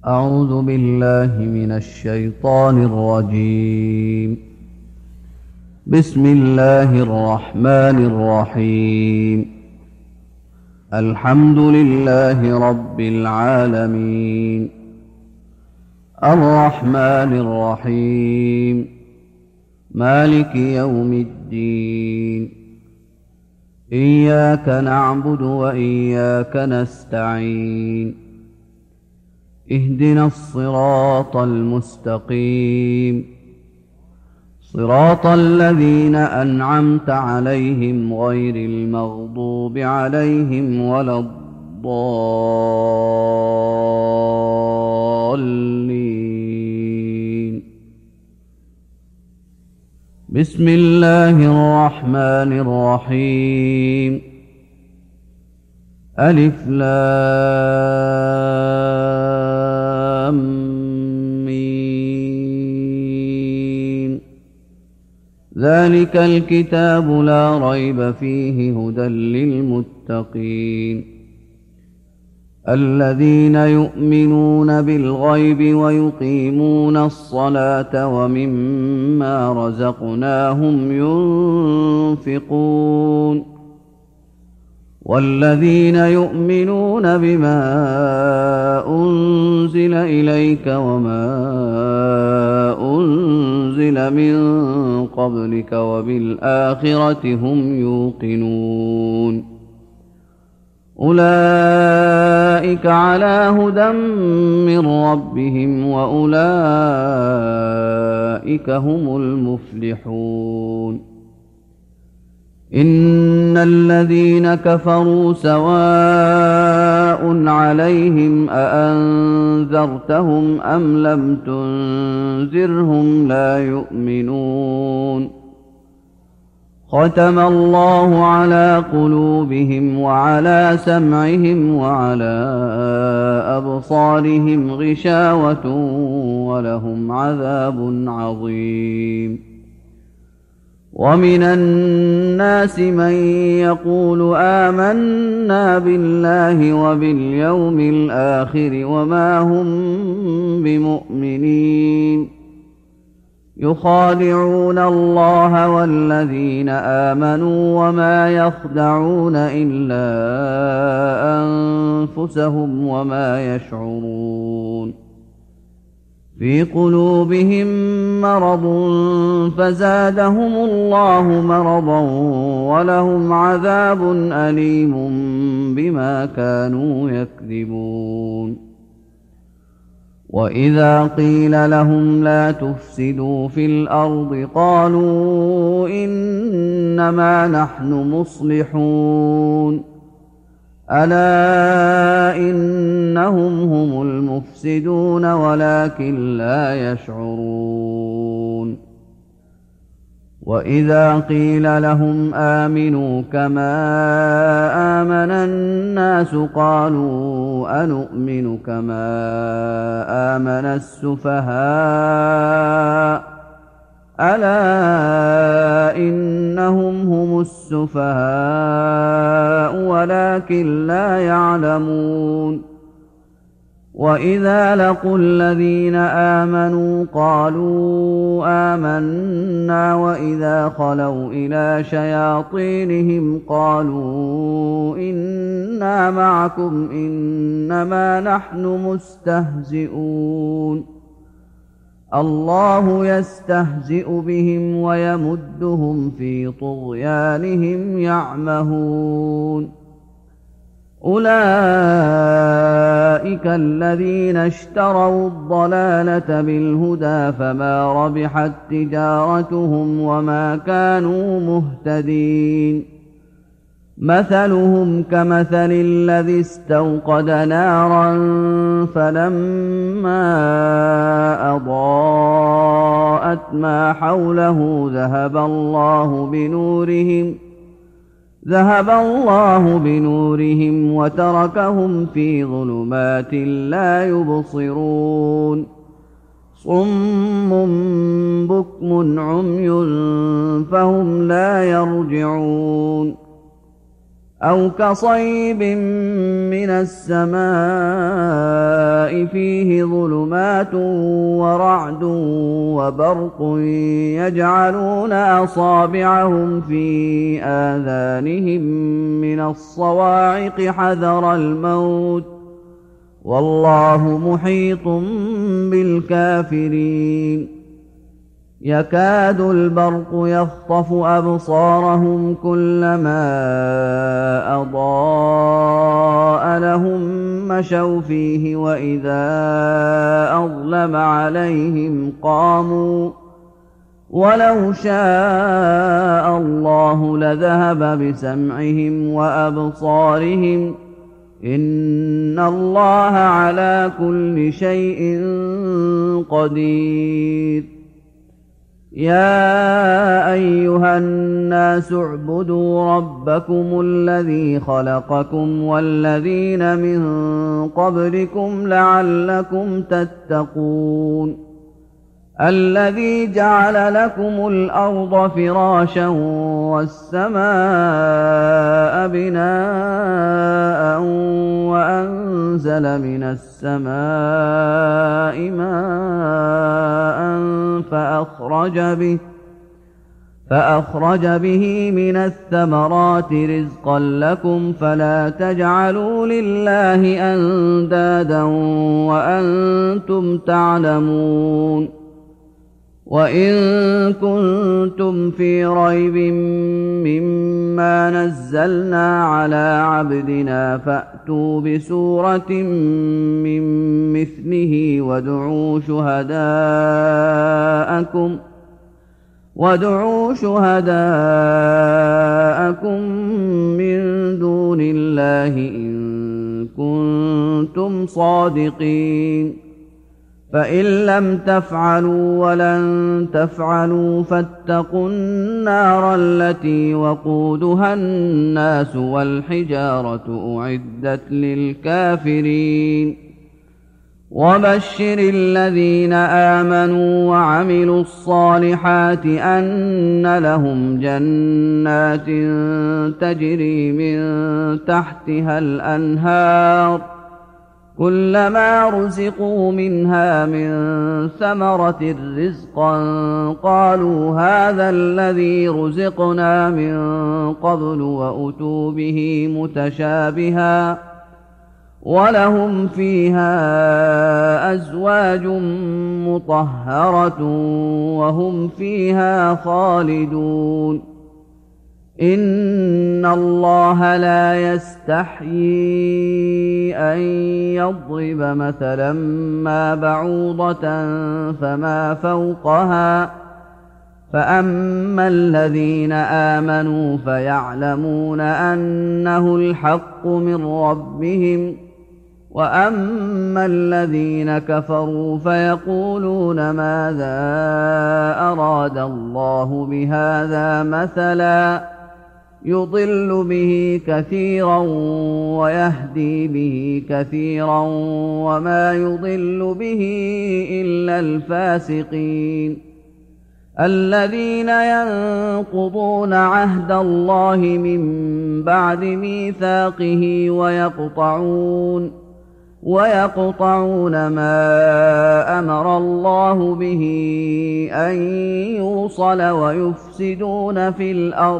أعوذ بالله من الشيطان الرجيم. بسم الله الرحمن الرحيم. الحمد لله رب العالمين، الرحمن الرحيم، مالك يوم الدين. إياك نعبد وإياك نستعين. اهدنا الصراط المستقيم، صراط الذين أنعمت عليهم غير المغضوب عليهم ولا الضالين. بسم الله الرحمن الرحيم. ألف لام ميم. ذلك الكتاب لا ريب فيه هدى للمتقين، الذين يؤمنون بالغيب ويقيمون الصلاة ومما رزقناهم ينفقون، والذين يؤمنون بما أنزل إليك وما أنزل من قبلك وبالآخرة هم يوقنون. أولئك على هدى من ربهم وأولئك هم المفلحون. إن الذين كفروا سواء عليهم أأنذرتهم أم لم تنذرهم لا يؤمنون. ختم الله على قلوبهم وعلى سمعهم وعلى أبصارهم غشاوة ولهم عذاب عظيم. ومن الناس من يقول آمنا بالله وباليوم الآخر وما هم بمؤمنين، يخادعون الله والذين آمنوا وما يخدعون إلا أنفسهم وما يشعرون. في قلوبهم مرض فزادهم الله مرضا ولهم عذاب أليم بما كانوا يكذبون. وإذا قيل لهم لا تفسدوا في الأرض قالوا إنما نحن مصلحون. ألا إنهم هم المفسدون ولكن لا يشعرون. وإذا قيل لهم آمنوا كما آمن الناس قالوا أنؤمن كما آمن السفهاء. ألا إنهم هم السفهاء ولكن لا يعلمون. وإذا لقوا الذين آمنوا قالوا آمنا وإذا خلوا إلى شياطينهم قالوا إنا معكم إنما نحن مستهزئون. الله يستهزئ بهم ويمدهم في طغيانهم يعمهون. أولئك الذين اشتروا الضلالة بالهدى فما ربحت تجارتهم وما كانوا مهتدين. مثلهم كمثل الذي استوقد نارا فلما أضاءت ما حوله ذهب الله بنورهم وتركهم في ظلمات لا يبصرون. صم بكم عمي فهم لا يرجعون. أو كصيب من السماء فيه ظلمات صيحة ورعد وبرق يجعلون أصابعهم في آذانهم من الصواعق حذر الموت والله محيط بالكافرين يكاد البرق يخطف أبصارهم كلما أضاء لهم مشوا فيه وإذا أظلم عليهم قاموا ولو شاء الله لذهب بسمعهم وأبصارهم إن الله على كل شيء قدير يا أيها الناس اعبدوا ربكم الذي خلقكم والذين من قبلكم لعلكم تتقون الذي جعل لكم الأرض فراشا والسماء بناء وأنزل من السماء ماء فأخرج به من الثمرات رزقا لكم فلا تجعلوا لله أندادا وأنتم تعلمون وإن كنتم في ريب مما نزلنا على عبدنا فأتوا بسورة من مثله وادعوا شهداءكم من دون الله إن كنتم صادقين فإن لم تفعلوا ولن تفعلوا فاتقوا النار التي وقودها الناس والحجارة أعدت للكافرين وبشر الذين آمنوا وعملوا الصالحات أن لهم جنات تجري من تحتها الأنهار كلما رزقوا منها من ثمرة رزقا قالوا هذا الذي رزقنا من قبل وأتوا به متشابها ولهم فيها أزواج مطهرة وهم فيها خالدون إن الله لا يستحيي أن يضرب مثلا ما بعوضة فما فوقها فأما الذين آمنوا فيعلمون أنه الحق من ربهم وأما الذين كفروا فيقولون ماذا أراد الله بهذا مثلا يضل به كثيرا ويهدي به كثيرا وما يضل به إلا الفاسقين الذين ينقضون عهد الله من بعد ميثاقه ويقطعون ما أمر الله به أن يوصل ويفسدون في الأرض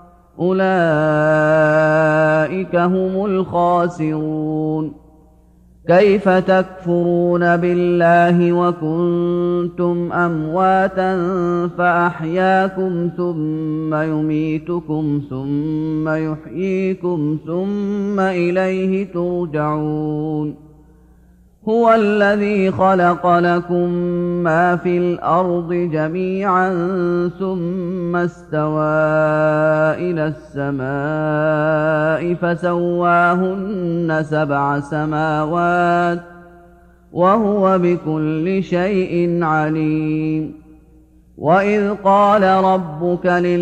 أولئك هم الخاسرون كيف تكفرون بالله وكنتم أمواتا فأحياكم ثم يميتكم ثم يحييكم ثم إليه ترجعون هو الذي خلق لكم ما في الأرض جميعا ثم استوى إلى السماء فسواهن 7 سماوات وهو بكل شيء عليم وإذ قال ربك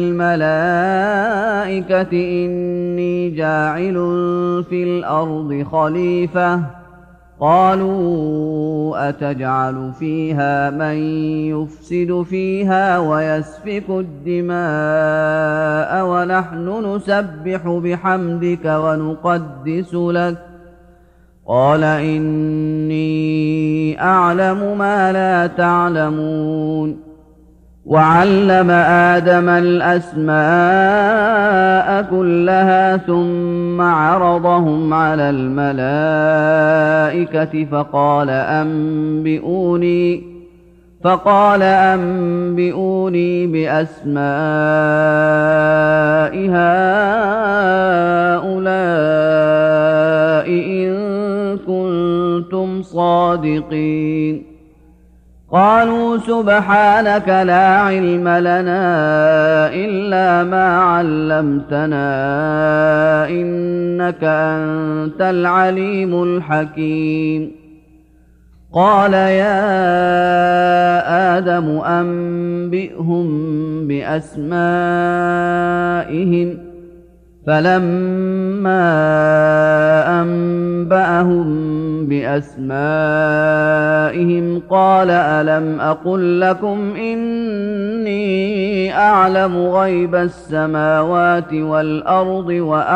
للملائكة إني جاعل في الأرض خليفة قالوا أتجعل فيها من يفسد فيها ويسفك الدماء ونحن نسبح بحمدك ونقدس لك قال إني أعلم ما لا تعلمون وعلم آدم الأسماء كلها ثم عرضهم على الملائكة فقال أنبئوني بأسماء هؤلاء إن كنتم صادقين قالوا سبحانك لا علم لنا إلا ما علمتنا إنك أنت العليم الحكيم قال يا آدم أنبئهم بأسمائهم فلما أنبأهم بأسمائهم قال ألم أقل لكم إني أعلم غيب السماوات والأرض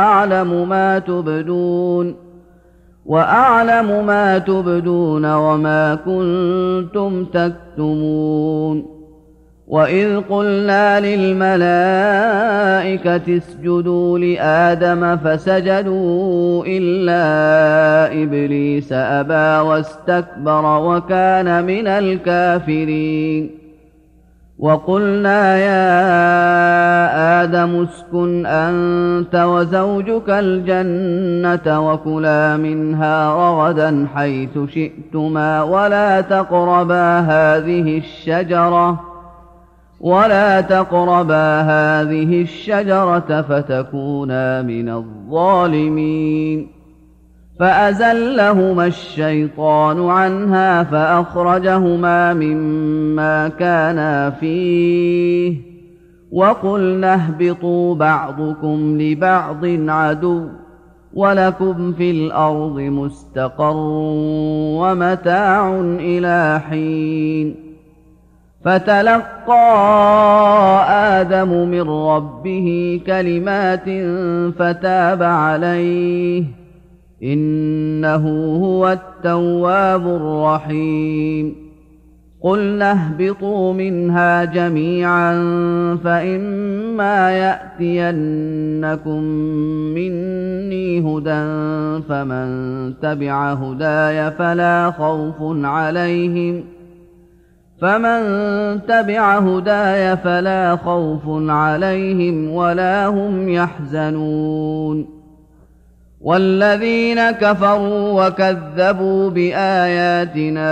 وأعلم ما تبدون وما كنتم تكتمون وإذ قلنا للملائكة اسجدوا لآدم فسجدوا إلا إبليس أبى واستكبر وكان من الكافرين وقلنا يا آدم اسكن أنت وزوجك الجنة وكلا منها رغدا حيث شئتما ولا تقربا هذه الشجرة فتكونا من الظالمين فأزلهما الشيطان عنها فأخرجهما مما كانا فيه وقلنا اهبطوا بعضكم لبعض عدو ولكم في الأرض مستقر ومتاع إلى حين فتلقى آدم من ربه كلمات فتاب عليه إنه هو التواب الرحيم قلنا اهبطوا منها جميعا فإما يأتينكم مني هدى فمن تبع هداي فلا خوف عليهم ولا هم يحزنون والذين كفروا وكذبوا بآياتنا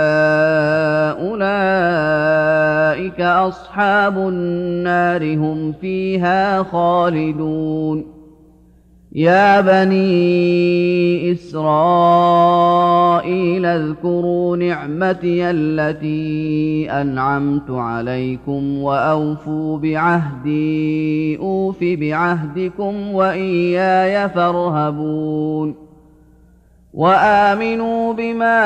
أولئك أصحاب النار هم فيها خالدون يا بني إسرائيل اذكروا نعمتي التي أنعمت عليكم وأوفوا بعهدي أوف بعهدكم وإياي فارهبون وآمنوا بما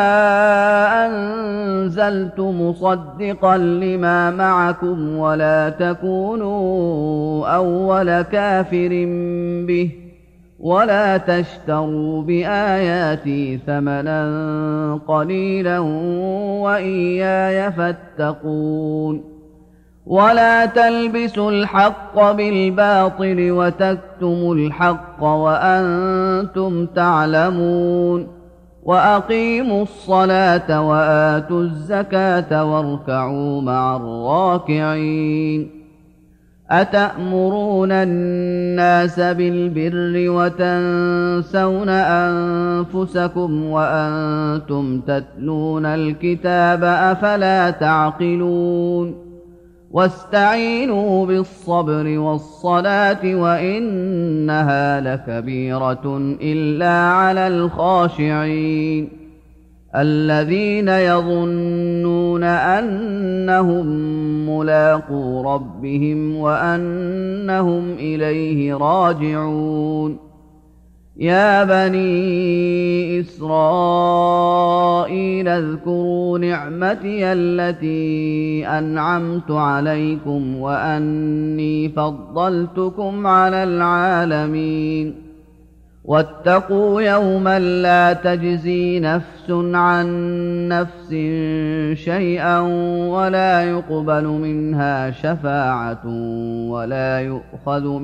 أنزلت مصدقا لما معكم ولا تكونوا أول كافر به ولا تشتروا بآياتي ثمنا قليلا وإياي فاتقون ولا تلبسوا الحق بالباطل وتكتموا الحق وأنتم تعلمون وأقيموا الصلاة وآتوا الزكاة واركعوا مع الراكعين أتأمرون الناس بالبر وتنسون أنفسكم وأنتم تتلون الكتاب أفلا تعقلون واستعينوا بالصبر والصلاة وإنها لكبيرة إلا على الخاشعين الذين يظنون أنهم ملاقو ربهم وأنهم إليه راجعون يا بني إسرائيل اذكروا نعمتي التي أنعمت عليكم وأني فضلتكم على العالمين واتقوا يوما لا تجزي نفس عن نفس شيئا ولا يقبل منها شفاعة ولا يؤخذ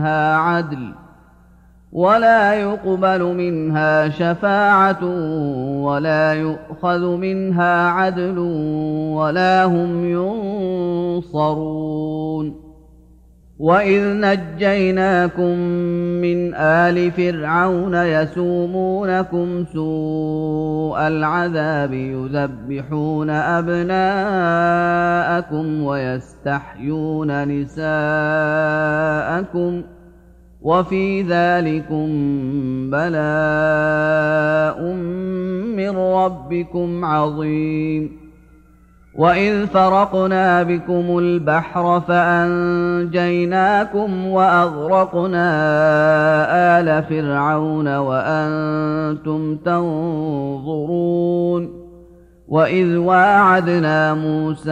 منها عدل ولا هم ينصرون. وإذ نجيناكم من آل فرعون يسومونكم سوء العذاب يذبحون أبناءكم ويستحيون نساءكم وفي ذلكم بلاء من ربكم عظيم. وإذ فرقنا بكم البحر فأنجيناكم وأغرقنا آل فرعون وأنتم تنظرون. وإذ واعدنا موسى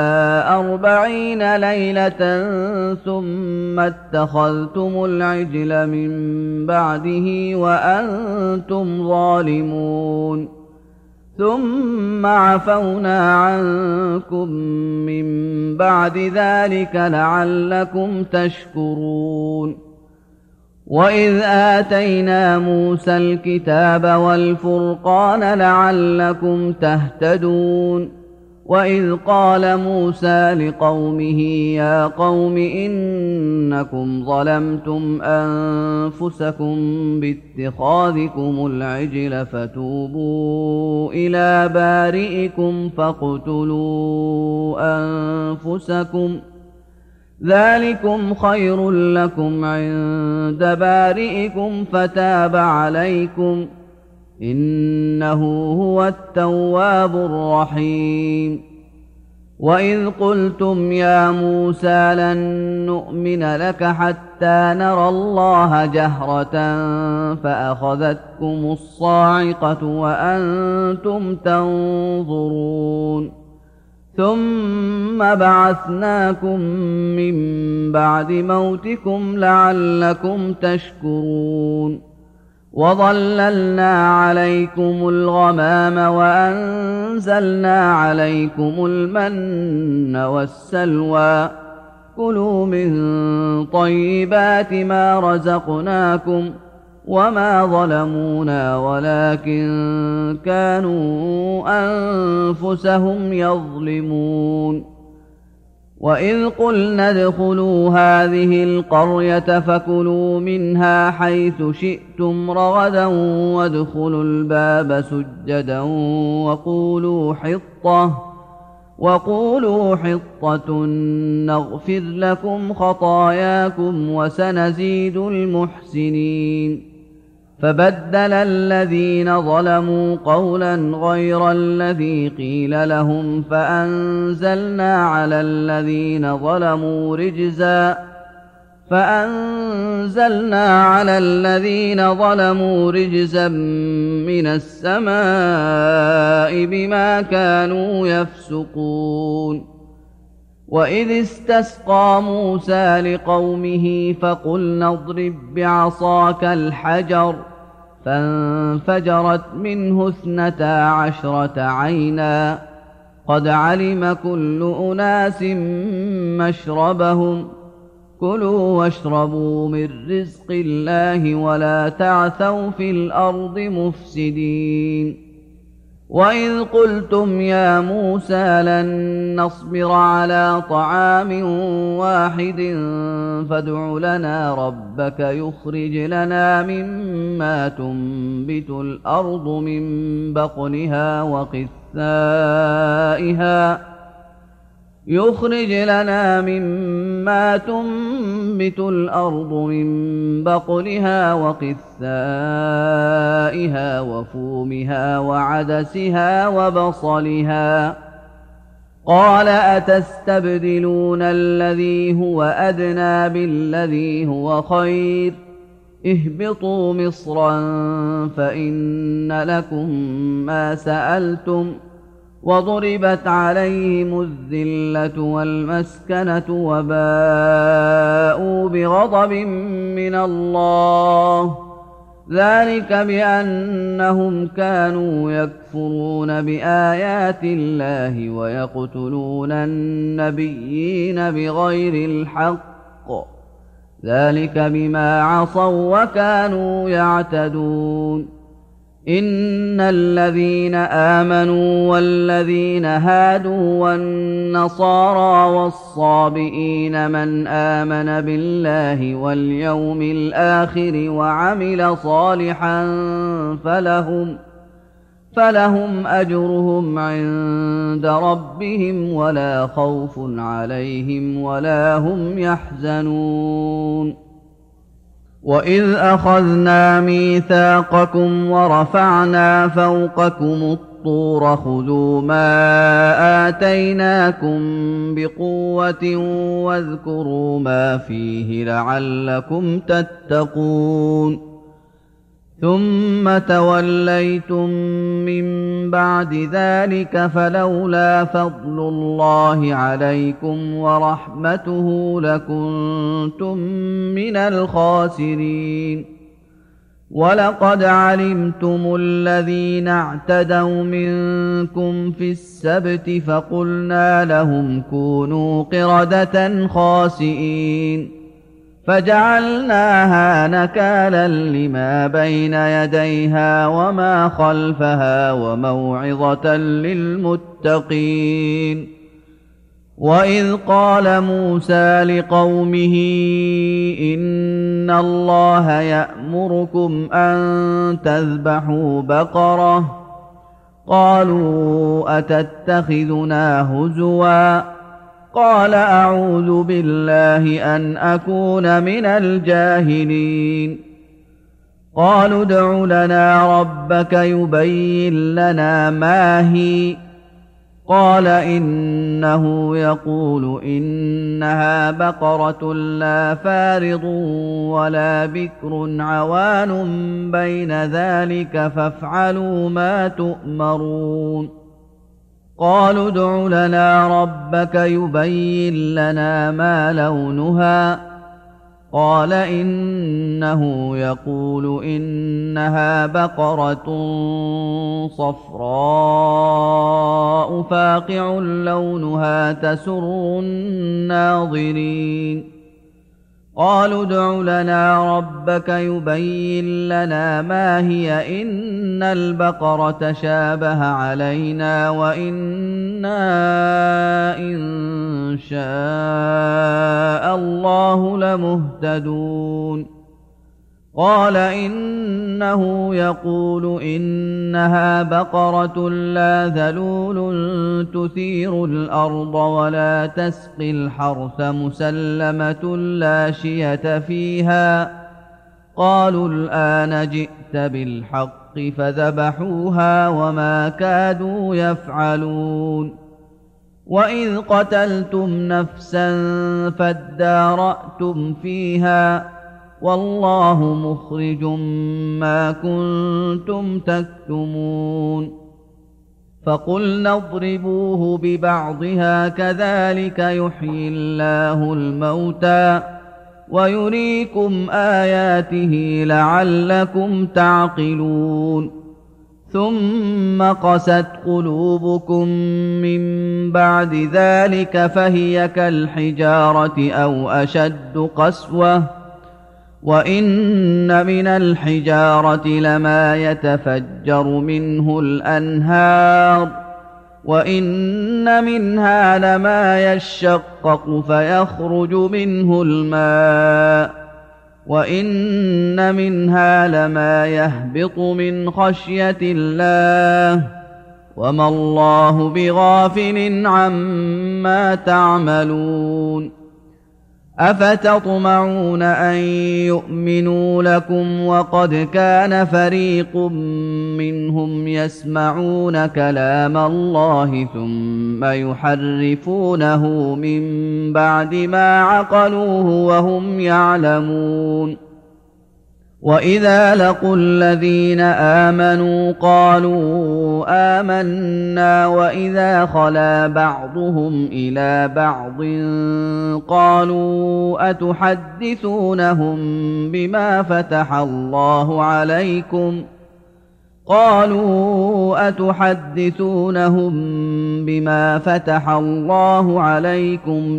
40 ليلة ثم اتخذتم العجل من بعده وأنتم ظالمون ثم عفونا عنكم من بعد ذلك لعلكم تشكرون. وإذ آتينا موسى الكتاب والفرقان لعلكم تهتدون. وإذ قال موسى لقومه يا قوم إنكم ظلمتم أنفسكم باتخاذكم العجل فتوبوا إلى بارئكم فاقتلوا أنفسكم ذلكم خير لكم عند بارئكم فتاب عليكم إنه هو التواب الرحيم. وإذ قلتم يا موسى لن نؤمن لك حتى نرى الله جهرة فأخذتكم الصاعقة وأنتم تنظرون ثم بعثناكم من بعد موتكم لعلكم تشكرون. وظللنا عليكم الغمام وأنزلنا عليكم المن والسلوى كلوا من طيبات ما رزقناكم وما ظلمونا ولكن كانوا أنفسهم يظلمون. وإذ قلنا ادخلوا هذه القرية فكلوا منها حيث شئتم رغدا وادخلوا الباب سجدا وقولوا حطة نغفر لكم خطاياكم وسنزيد المحسنين. فبدل الذين ظلموا قولا غير الذي قيل لهم فأنزلنا على الذين ظلموا رجزا من السماء بما كانوا يفسقون. وإذ استسقى موسى لقومه فقلنا اضرب بعصاك الحجر فانفجرت منه 12 عينا قد علم كل أناس مشربهم كلوا واشربوا من رزق الله ولا تعثوا في الأرض مفسدين. وإذ قلتم يا موسى لن نصبر على طعام واحد فادع لنا ربك يخرج لنا مما تنبت الأرض من بقلها وقثائها وفومها وعدسها وبصلها قال أتستبدلون الذي هو أدنى بالذي هو خير اهبطوا مصرا فإن لكم ما سألتم وضربت عليهم الذلة والمسكنة وباءوا بغضب من الله ذلك بأنهم كانوا يكفرون بآيات الله ويقتلون النبيين بغير الحق، ذلك بما عصوا وكانوا يعتدون. إن الذين آمنوا والذين هادوا والنصارى والصابئين من آمن بالله واليوم الآخر وعمل صالحا فلهم أجرهم عند ربهم ولا خوف عليهم ولا هم يحزنون. وإذ أخذنا ميثاقكم ورفعنا فوقكم الطور خذوا ما آتيناكم بقوة واذكروا ما فيه لعلكم تتقون. ثم توليتم من بعد ذلك فلولا فضل الله عليكم ورحمته لكنتم من الخاسرين. ولقد علمتم الذين اعتدوا منكم في السبت فقلنا لهم كونوا قردة خاسئين فجعلناها نكالا لما بين يديها وما خلفها وموعظة للمتقين. وإذ قال موسى لقومه إن الله يأمركم أن تذبحوا بقرة قالوا أتتخذنا هزوا قال أعوذ بالله أن أكون من الجاهلين. قالوا ادع لنا ربك يبين لنا ما هي قال إنه يقول إنها بقرة لا فارض ولا بكر عوان بين ذلك فافعلوا ما تؤمرون. قالوا ادع لنا ربك يبين لنا ما لونها قال إنه يقول إنها بقرة صفراء فاقع لونها تسر الناظرين. قالوا ادع لنا ربك يبين لنا ما هي إن البقرة شابه علينا وإنا إن شاء الله لمهتدون. قال إنه يقول إنها بقرة لا ذلول تثير الأرض ولا تسقي الحرث مسلمة لا شية فيها. قالوا الآن جئت بالحق فذبحوها وما كادوا يفعلون. وإذ قتلتم نفسا فادارأتم فيها والله مخرج ما كنتم تكتمون. فقلنا اضربوه ببعضها كذلك يحيي الله الموتى ويريكم آياته لعلكم تعقلون. ثم قست قلوبكم من بعد ذلك فهي كالحجارة أو أشد قسوة وإن من الحجارة لما يتفجر منه الأنهار وإن منها لما يشقق فيخرج منه الماء وإن منها لما يهبط من خشية الله وما الله بغافل عما تعملون. أفتطمعون أن يؤمنوا لكم وقد كان فريق منهم يسمعون كلام الله ثم يحرفونه من بعد ما عقلوه وهم يعلمون. وإذا لقوا الذين آمنوا قالوا آمنا وإذا خلا بعضهم إلى بعض قالوا أتحدثونهم بما فتح الله عليكم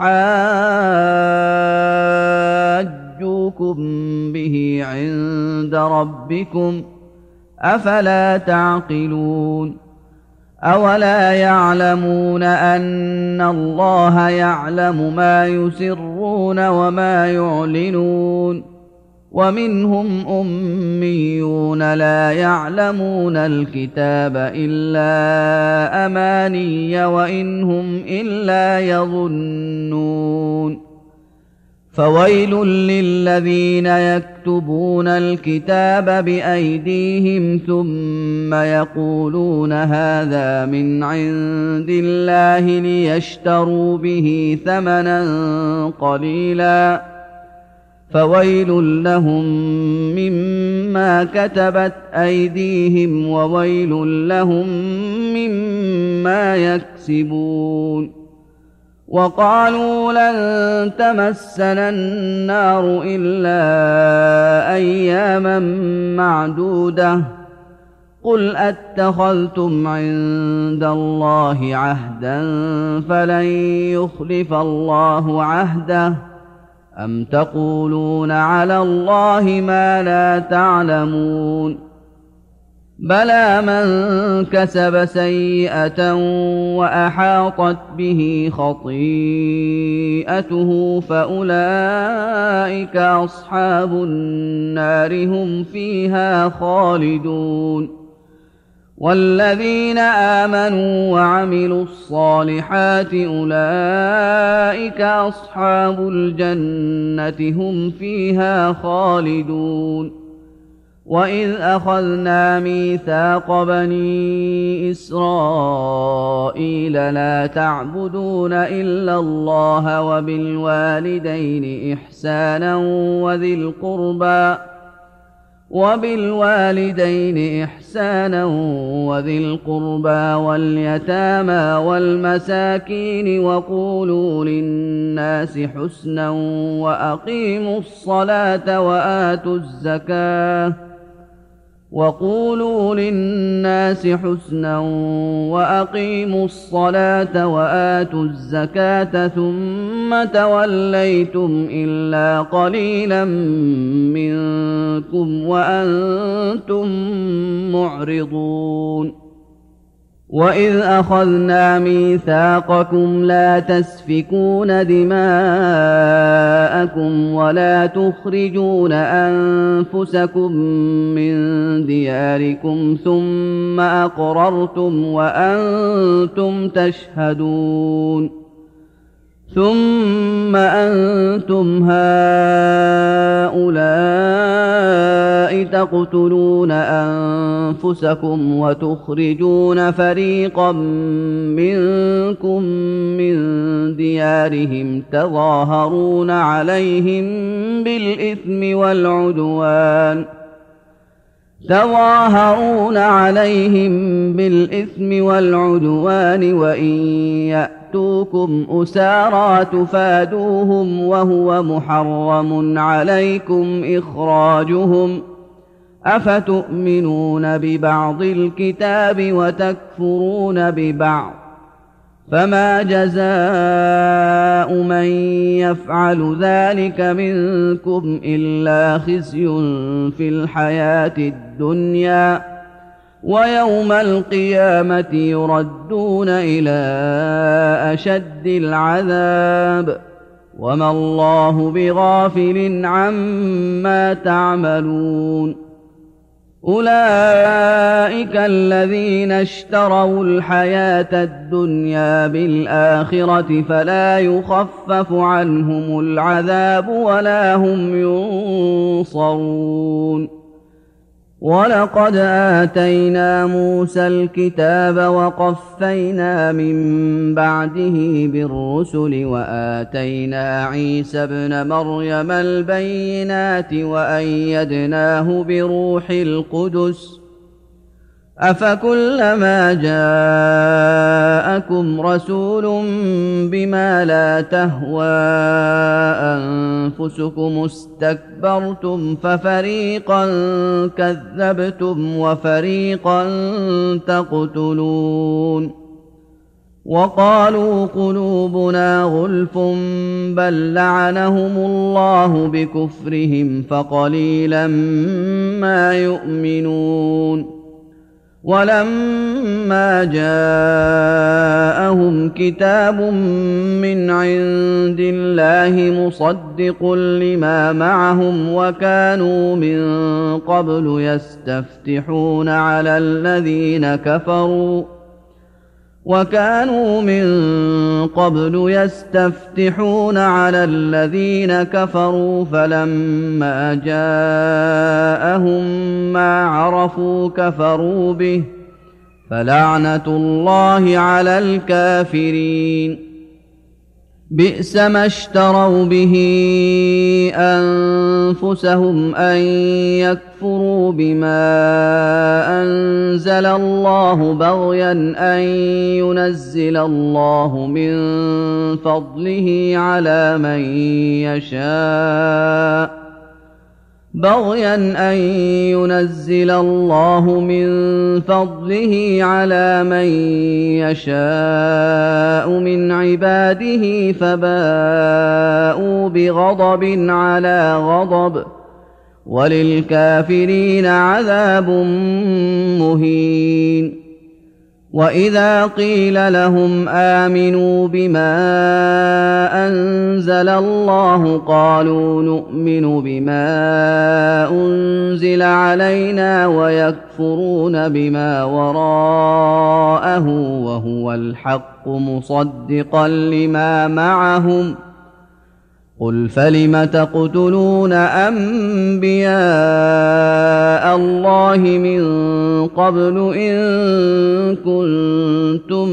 ليحاجوكم به عند ربكم أفلا تعقلون أولا يعلمون أن الله يعلم ما يسرون وما يعلنون ومنهم أميون لا يعلمون الكتاب إلا أماني وإن هم إلا يظنون فويل للذين يكتبون الكتاب بأيديهم ثم يقولون هذا من عند الله ليشتروا به ثمنا قليلا فويل لهم مما كتبت أيديهم وويل لهم مما يكسبون وقالوا لن تمسنا النار إلا أياما معدودة قل أتخذتم عند الله عهدا فلن يخلف الله عهده أم تقولون على الله ما لا تعلمون بلى من كسب سيئة وأحاطت به خطيئته فأولئك أصحاب النار هم فيها خالدون والذين آمنوا وعملوا الصالحات أولئك أصحاب الجنة هم فيها خالدون وإذ أخذنا ميثاق بني إسرائيل لا تعبدون إلا الله وبالوالدين إحسانا وذي القربى واليتامى والمساكين وقولوا للناس حسنا وأقيموا الصلاة وآتوا الزكاة ثم توليتم إلا قليلا منكم وأنتم معرضون وإذ أخذنا ميثاقكم لا تسفكون دماءكم ولا تخرجون أنفسكم من دياركم ثم أقررتم وأنتم تشهدون ثم أنتم هؤلاء تقتلون أنفسكم وتخرجون فريقا منكم من ديارهم تظاهرون عليهم بالإثم والعدوان وإن يأتوكم أسارى تفادوهم وهو محرم عليكم إخراجهم أفتؤمنون ببعض الكتاب وتكفرون ببعض فما جزاء من يفعل ذلك منكم إلا خزي في الحياة الدنيا ويوم القيامة يردون إلى أشد العذاب وما الله بغافل عما تعملون أولئك الذين اشتروا الحياة الدنيا بالآخرة فلا يخفف عنهم العذاب ولا هم ينصرون ولقد آتينا موسى الكتاب وقفينا من بعده بالرسل وآتينا عيسى ابن مريم البينات وأيدناه بروح القدس أفكلما جاءكم رسول بما لا تهوى أنفسكم استكبرتم ففريقا كذبتم وفريقا تقتلون وقالوا قلوبنا غلف بل لعنهم الله بكفرهم فقليلا ما يؤمنون ولما جاءهم كتاب من عند الله مصدق لما معهم وكانوا من قبل يستفتحون على الذين كفروا فلما جاءهم ما عرفوا كفروا به فلعنة الله على الكافرين بئس ما اشتروا به أنفسهم أن يكفروا بما أنزل الله بغيا أن ينزل الله من فضله على من يشاء من عباده فباءوا بغضب على غضب وللكافرين عذاب مهين وإذا قيل لهم آمنوا بما أنزل الله قالوا نؤمن بما أنزل علينا ويكفرون بما وراءه وهو الحق مصدقا لما معهم قل فلم تقتلون أنبياء الله من قبل إن كنتم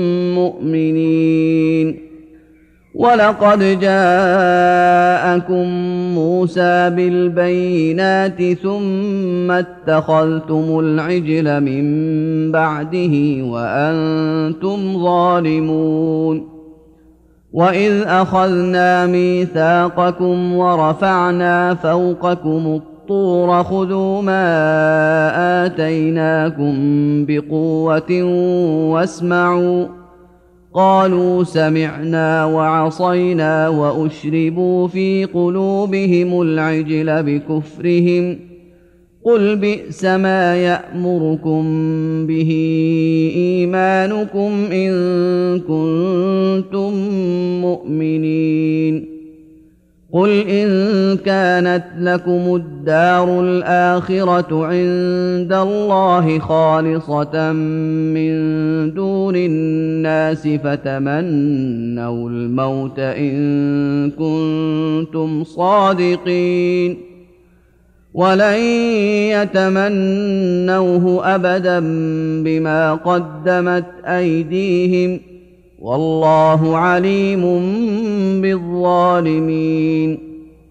مؤمنين ولقد جاءكم موسى بالبينات ثم اتخذتم العجل من بعده وأنتم ظالمون وإذ أخذنا ميثاقكم ورفعنا فوقكم الطور خذوا ما آتيناكم بقوة واسمعوا قالوا سمعنا وعصينا وأشربوا في قلوبهم العجل بكفرهم قل بئس ما يأمركم به إيمانكم إن كنتم مؤمنين قل إن كانت لكم الدار الآخرة عند الله خالصة من دون الناس فتمنوا الموت إن كنتم صادقين ولن يتمنوه أبدا بما قدمت أيديهم والله عليم بالظالمين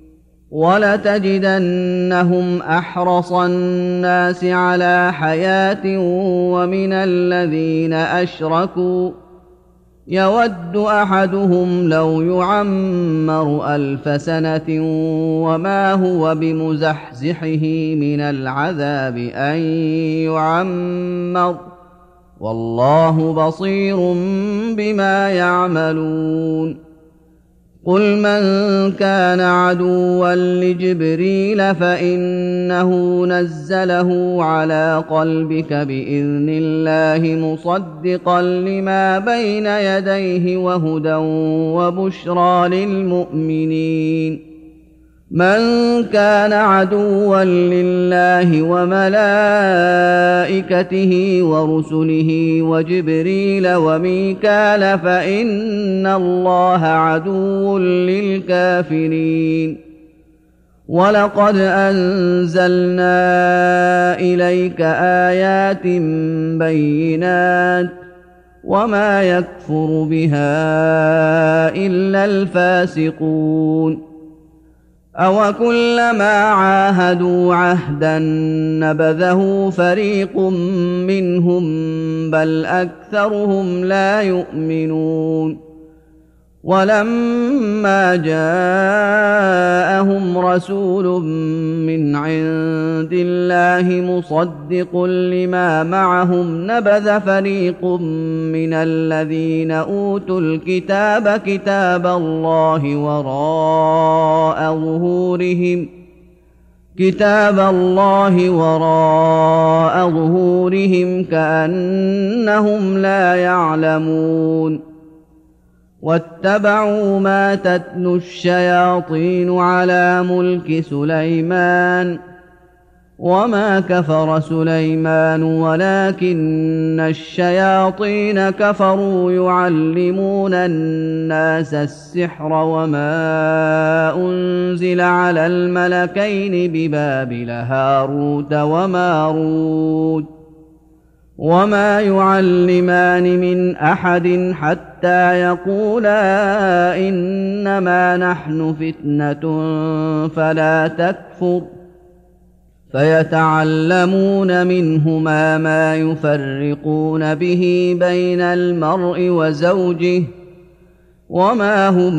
ولتجدنهم أحرص الناس على حياة ومن الذين أشركوا يود أحدهم لو يعمر 1000 سنة وما هو بمزحزحه من العذاب أن يعمر والله بصير بما يعملون قل من كان عدوا لجبريل فإنه نزله على قلبك بإذن الله مصدقا لما بين يديه وهدى وبشرى للمؤمنين من كان عدوا لله وملائكته ورسله وجبريل وميكال فإن الله عدو للكافرين ولقد أنزلنا إليك آيات بينات وما يكفر بها إلا الفاسقون أوكلما عاهدوا عهدا نبذه فريق منهم بل أكثرهم لا يؤمنون ولما جاءهم رسول من عند الله مصدق لما معهم نبذ فريق من الذين أوتوا الكتاب كتاب الله وراء ظهورهم كأنهم لا يعلمون واتبعوا ما تتلو الشياطين على ملك سليمان وما كفر سليمان ولكن الشياطين كفروا يعلمون الناس السحر وما أنزل على الملكين ببابل هاروت وماروت وما يعلمان من أحد حتى يقولا إنما نحن فتنة فلا تكفر فيتعلمون منهما ما يفرقون به بين المرء وزوجه وما هم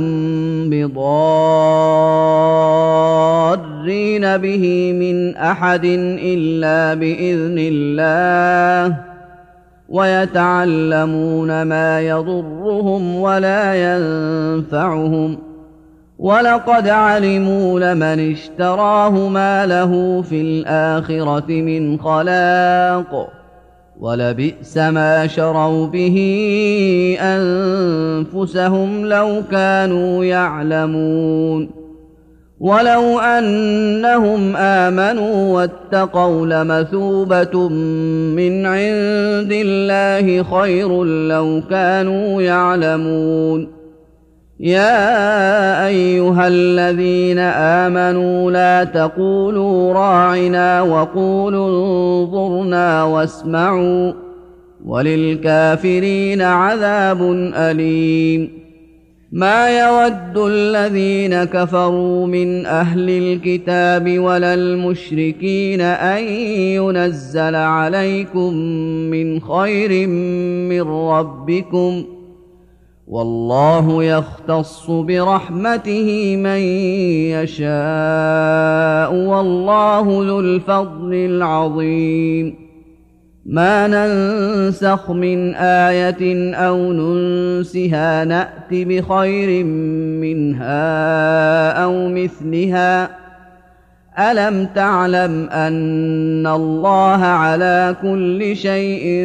بضارين به من أحد إلا بإذن الله ويتعلمون ما يضرهم ولا ينفعهم ولقد علموا لمن اشتراه ما له في الآخرة من خلاق ولبئس ما شروا به أنفسهم لو كانوا يعلمون ولو أنهم آمنوا واتقوا لمثوبة من عند الله خير لو كانوا يعلمون يا أيها الذين آمنوا لا تقولوا راعنا وقولوا انظرنا واسمعوا وللكافرين عذاب أليم ما يود الذين كفروا من أهل الكتاب ولا المشركين أن ينزل عليكم من خير من ربكم والله يختص برحمته من يشاء والله ذو الفضل العظيم ما ننسخ من آية أو ننسها نأت بخير منها أو مثلها ألم تعلم أن الله على كل شيء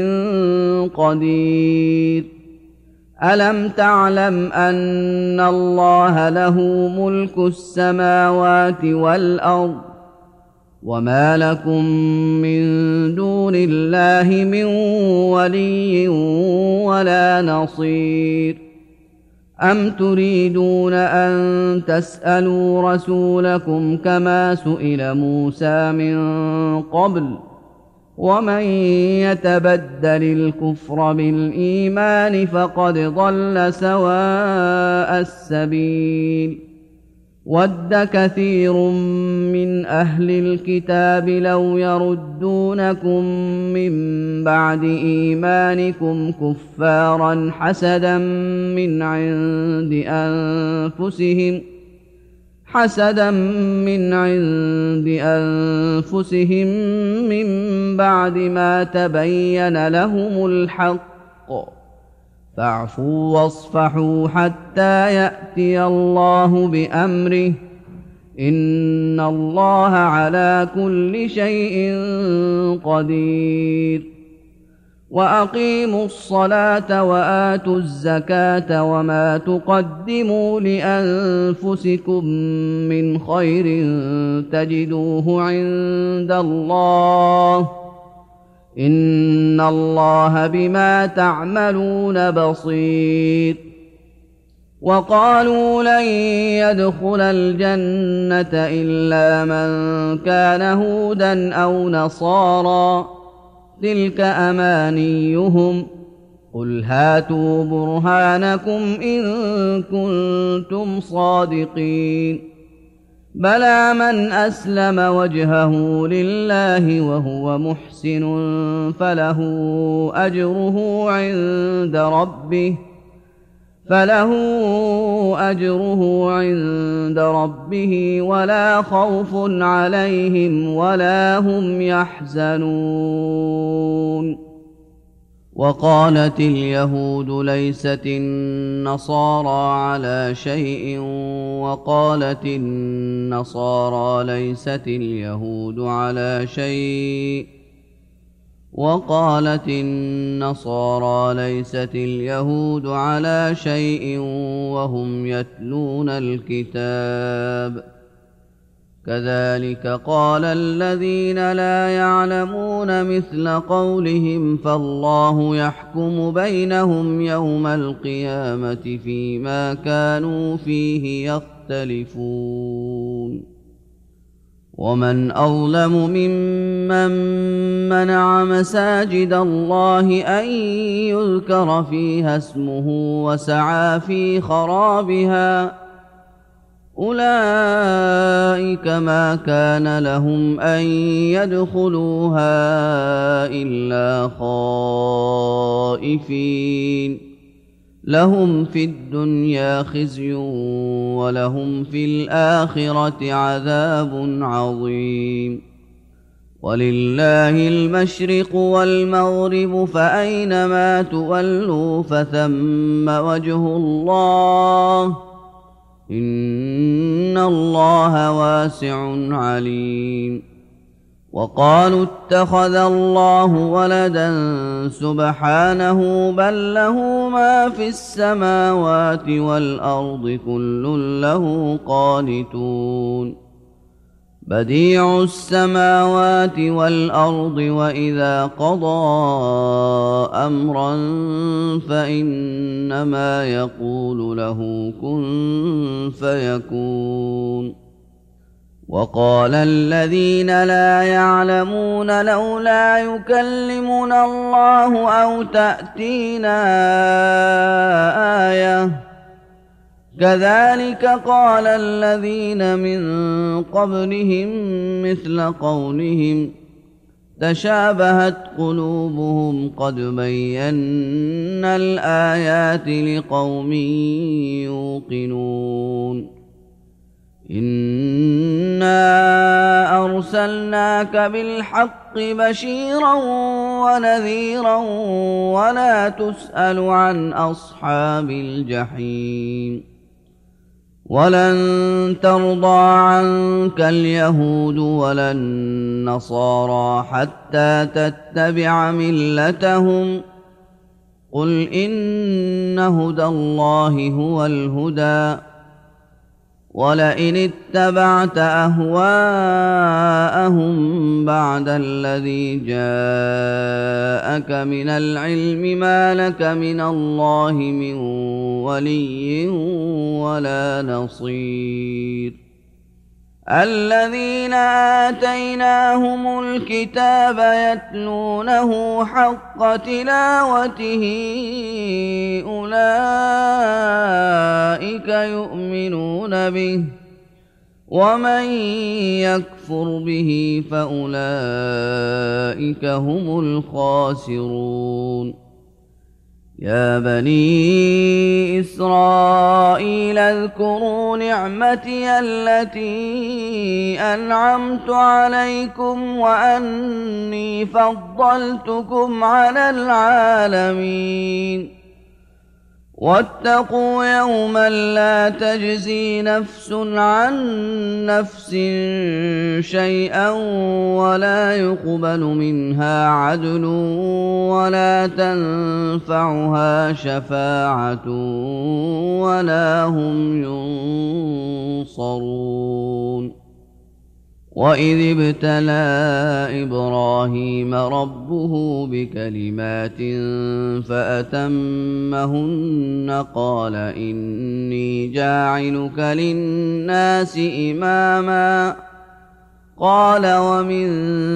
قدير ألم تعلم أن الله له ملك السماوات والأرض وما لكم من دون الله من ولي ولا نصير أم تريدون أن تسألوا رسولكم كما سئل موسى من قبل ومن يتبدل الكفر بالإيمان فقد ضل سواء السبيل ود كثير من أهل الكتاب لو يردونكم من بعد إيمانكم كفارا حسدا من عند أنفسهم من بعد ما تبين لهم الحق فاعفوا واصفحوا حتى يأتي الله بأمره إن الله على كل شيء قدير وأقيموا الصلاة وآتوا الزكاة وما تقدموا لأنفسكم من خير تجدوه عند الله إن الله بما تعملون بصير وقالوا لن يدخل الجنة إلا من كان هودا أو نصارى تلك أمانيهم قل هاتوا برهانكم إن كنتم صادقين بلى من أسلم وجهه لله وهو محسن فله أجره عند ربه ولا خوف عليهم ولا هم يحزنون وقالت اليهود ليست النصارى على شيء وقالت النصارى ليست اليهود على شيء وهم يتلون الكتاب كذلك قال الذين لا يعلمون مثل قولهم فالله يحكم بينهم يوم القيامة فيما كانوا فيه يختلفون ومن أظلم ممن منع مساجد الله أن يذكر فيها اسمه وسعى في خرابها أولئك ما كان لهم أن يدخلوها إلا خائفين لهم في الدنيا خزي ولهم في الآخرة عذاب عظيم ولله المشرق والمغرب فأينما تولوا فثم وجه الله إن الله واسع عليم وقالوا اتخذ الله ولدا سبحانه بل له ما في السماوات والأرض كل له قانتون بديع السماوات والأرض وإذا قضى أمرا فإنما يقول له كن فيكون وقال الذين لا يعلمون لولا يكلمنا الله أو تأتينا آية كذلك قال الذين من قبلهم مثل قولهم تشابهت قلوبهم قد بينا الآيات لقوم يوقنون إنا أرسلناك بالحق بشيرا ونذيرا ولا تسأل عن أصحاب الجحيم ولن ترضى عنك اليهود ولا النصارى حتى تتبع ملتهم قل إن هدى الله هو الهدى ولئن اتبعت أهواءهم بعد الذي جاءك من العلم ما لك من الله من ولي ولا نصير الذين آتيناهم الكتاب يتلونه حق تلاوته أولئك يؤمنون به ومن يكفر به فأولئك هم الخاسرون يا بني إسرائيل اذكروا نعمتي التي أنعمت عليكم وأني فضلتكم على العالمين واتقوا يوما لا تجزي نفس عن نفس شيئا ولا يقبل منها عدل ولا تنفعها شفاعة ولا هم ينصرون وإذ ابتلى إبراهيم ربه بكلمات فأتمهن قال إني جاعلك للناس إماما قال ومن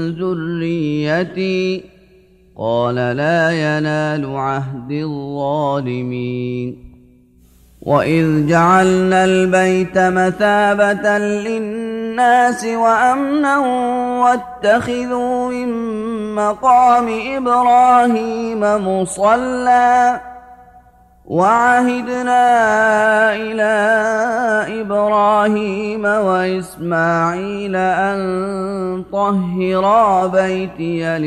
ذريتي قال لا ينال عهد الظالمين وإذ جعلنا البيت مثابة للناس وأمنا واتخذوا من مقام إبراهيم مصلى وعهدنا إلى إبراهيم وإسماعيل أن طهرا بيتي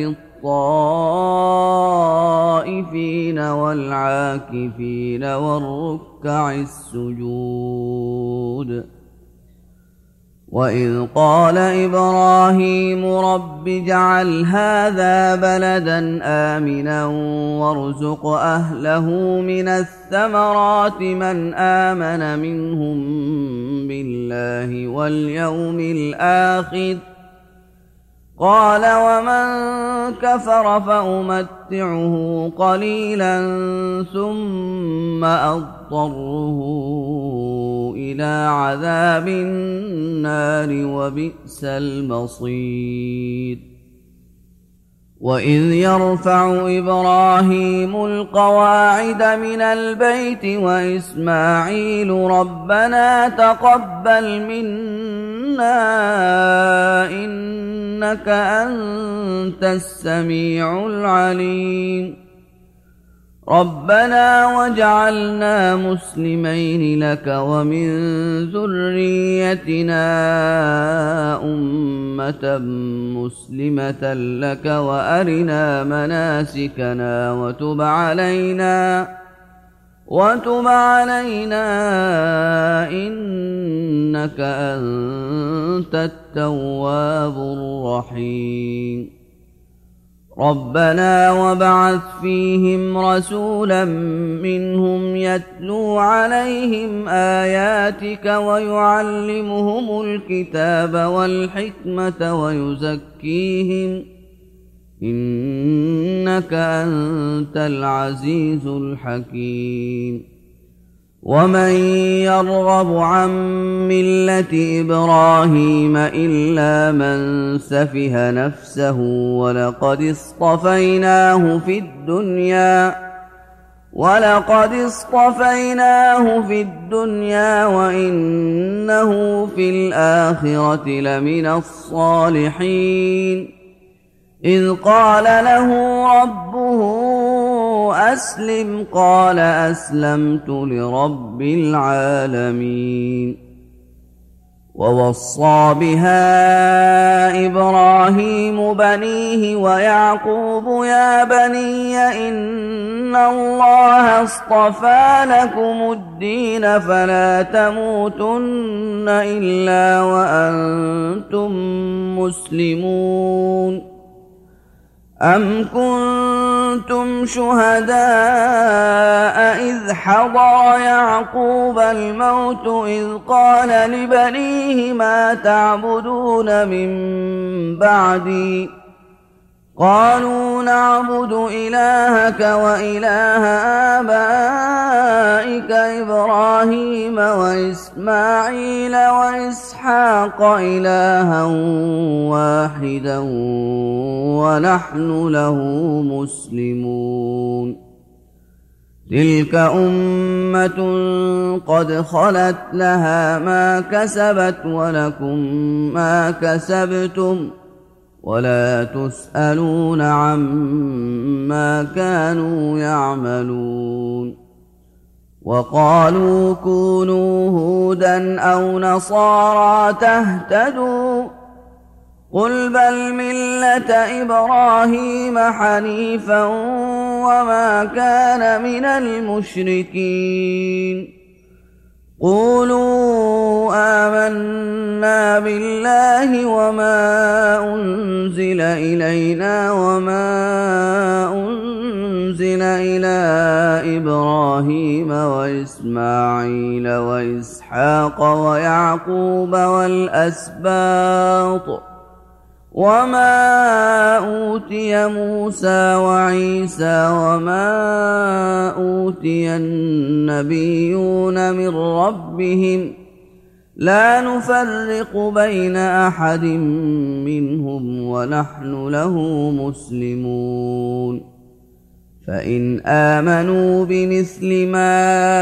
للطائفين والعاكفين والركع السجود وإذ قال إبراهيم رب اجعل هذا بلدا آمنا وارزق أهله من الثمرات من آمن منهم بالله واليوم الآخر قال ومن كفر فأمتعه قليلا ثم أضطره إلى عذاب النار وبئس المصير وإذ يرفع إبراهيم القواعد من البيت وإسماعيل ربنا تقبل منا إنك أنت السميع العليم ربنا واجعلنا مسلمين لك ومن ذريتنا أمة مسلمة لك وأرنا مناسكنا وتب علينا إنك أنت التواب الرحيم ربنا وابعث فيهم رسولا منهم يتلو عليهم آياتك ويعلمهم الكتاب والحكمة ويزكيهم إنك أنت العزيز الحكيم ومن يرغب عن ملة إبراهيم إلا من سفه نفسه ولقد اصطفيناه في الدنيا وإنه في الآخرة لمن الصالحين إذ قال له ربه أسلم قال أسلمت لرب العالمين ووصى بها إبراهيم بنيه ويعقوب يا بني إن الله اصطفى لكم الدين فلا تموتن إلا وأنتم مسلمون أم كنتم شهداء إذ حضر يعقوب الموت إذ قال لبنيه ما تعبدون من بعدي قالوا نعبد إلهك وإله آبائك إبراهيم وإسماعيل وإسحاق إلها واحدا ونحن له مسلمون تلك أمة قد خلت لها ما كسبت ولكم ما كسبتم ولا تسألون عما كانوا يعملون وقالوا كونوا هودا أو نصارى تهتدوا قل بل ملة إبراهيم حنيفا وما كان من المشركين قولوا آمنا بالله وما أنزل إلينا وما أنزل أنزل إلى إبراهيم وإسماعيل وإسحاق ويعقوب والأسباط وما أوتي موسى وعيسى وما أوتي النبيون من ربهم لا نفرق بين أحد منهم ونحن له مسلمون فإن آمنوا بمثل ما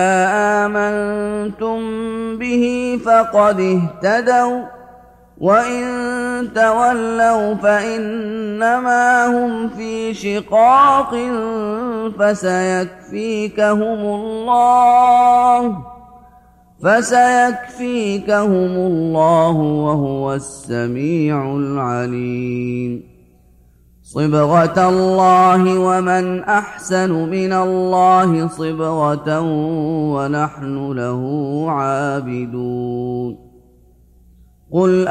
آمنتم به فقد اهتدوا وإن تولوا فإنما هم في شقاق فسيكفيكهم الله وهو السميع العليم صبغة الله ومن أحسن من الله صبغة ونحن له عابدون قل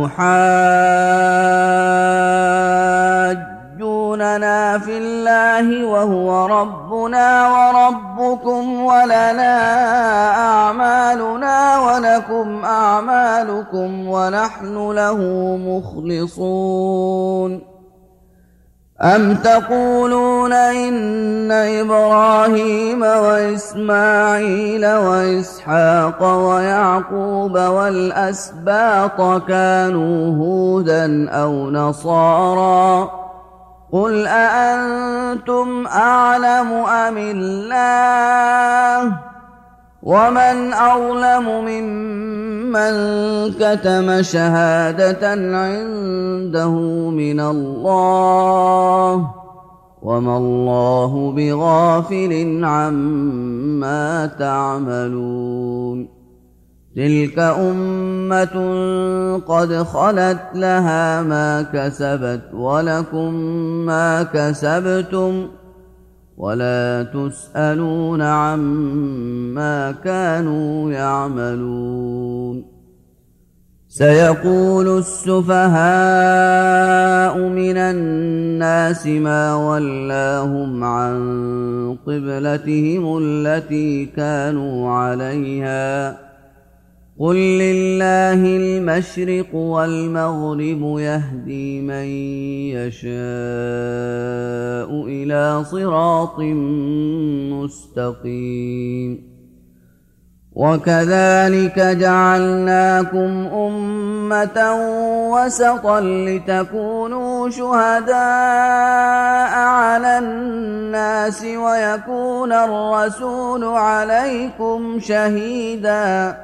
أتحاجوننا في الله وهو ربنا وربكم ولنا أعمالنا ولكم أعمالكم ونحن له مخلصون أم تقولون إن إبراهيم وإسماعيل وإسحاق ويعقوب والأسباط كانوا هودا أو نصارى قل أأنتم أعلم أم الله ومن أظلم ممن كتم شهادة عنده من الله وما الله بغافل عما تعملون تلك أمة قد خلت لها ما كسبت ولكم ما كسبتم ولا تسألون عما كانوا يعملون سيقول السفهاء من الناس ما ولاهم عن قبلتهم التي كانوا عليها قل لله المشرق والمغرب يهدي من يشاء إلى صراط مستقيم وكذلك جعلناكم أمة وسطا لتكونوا شهداء على الناس ويكون الرسول عليكم شهيدا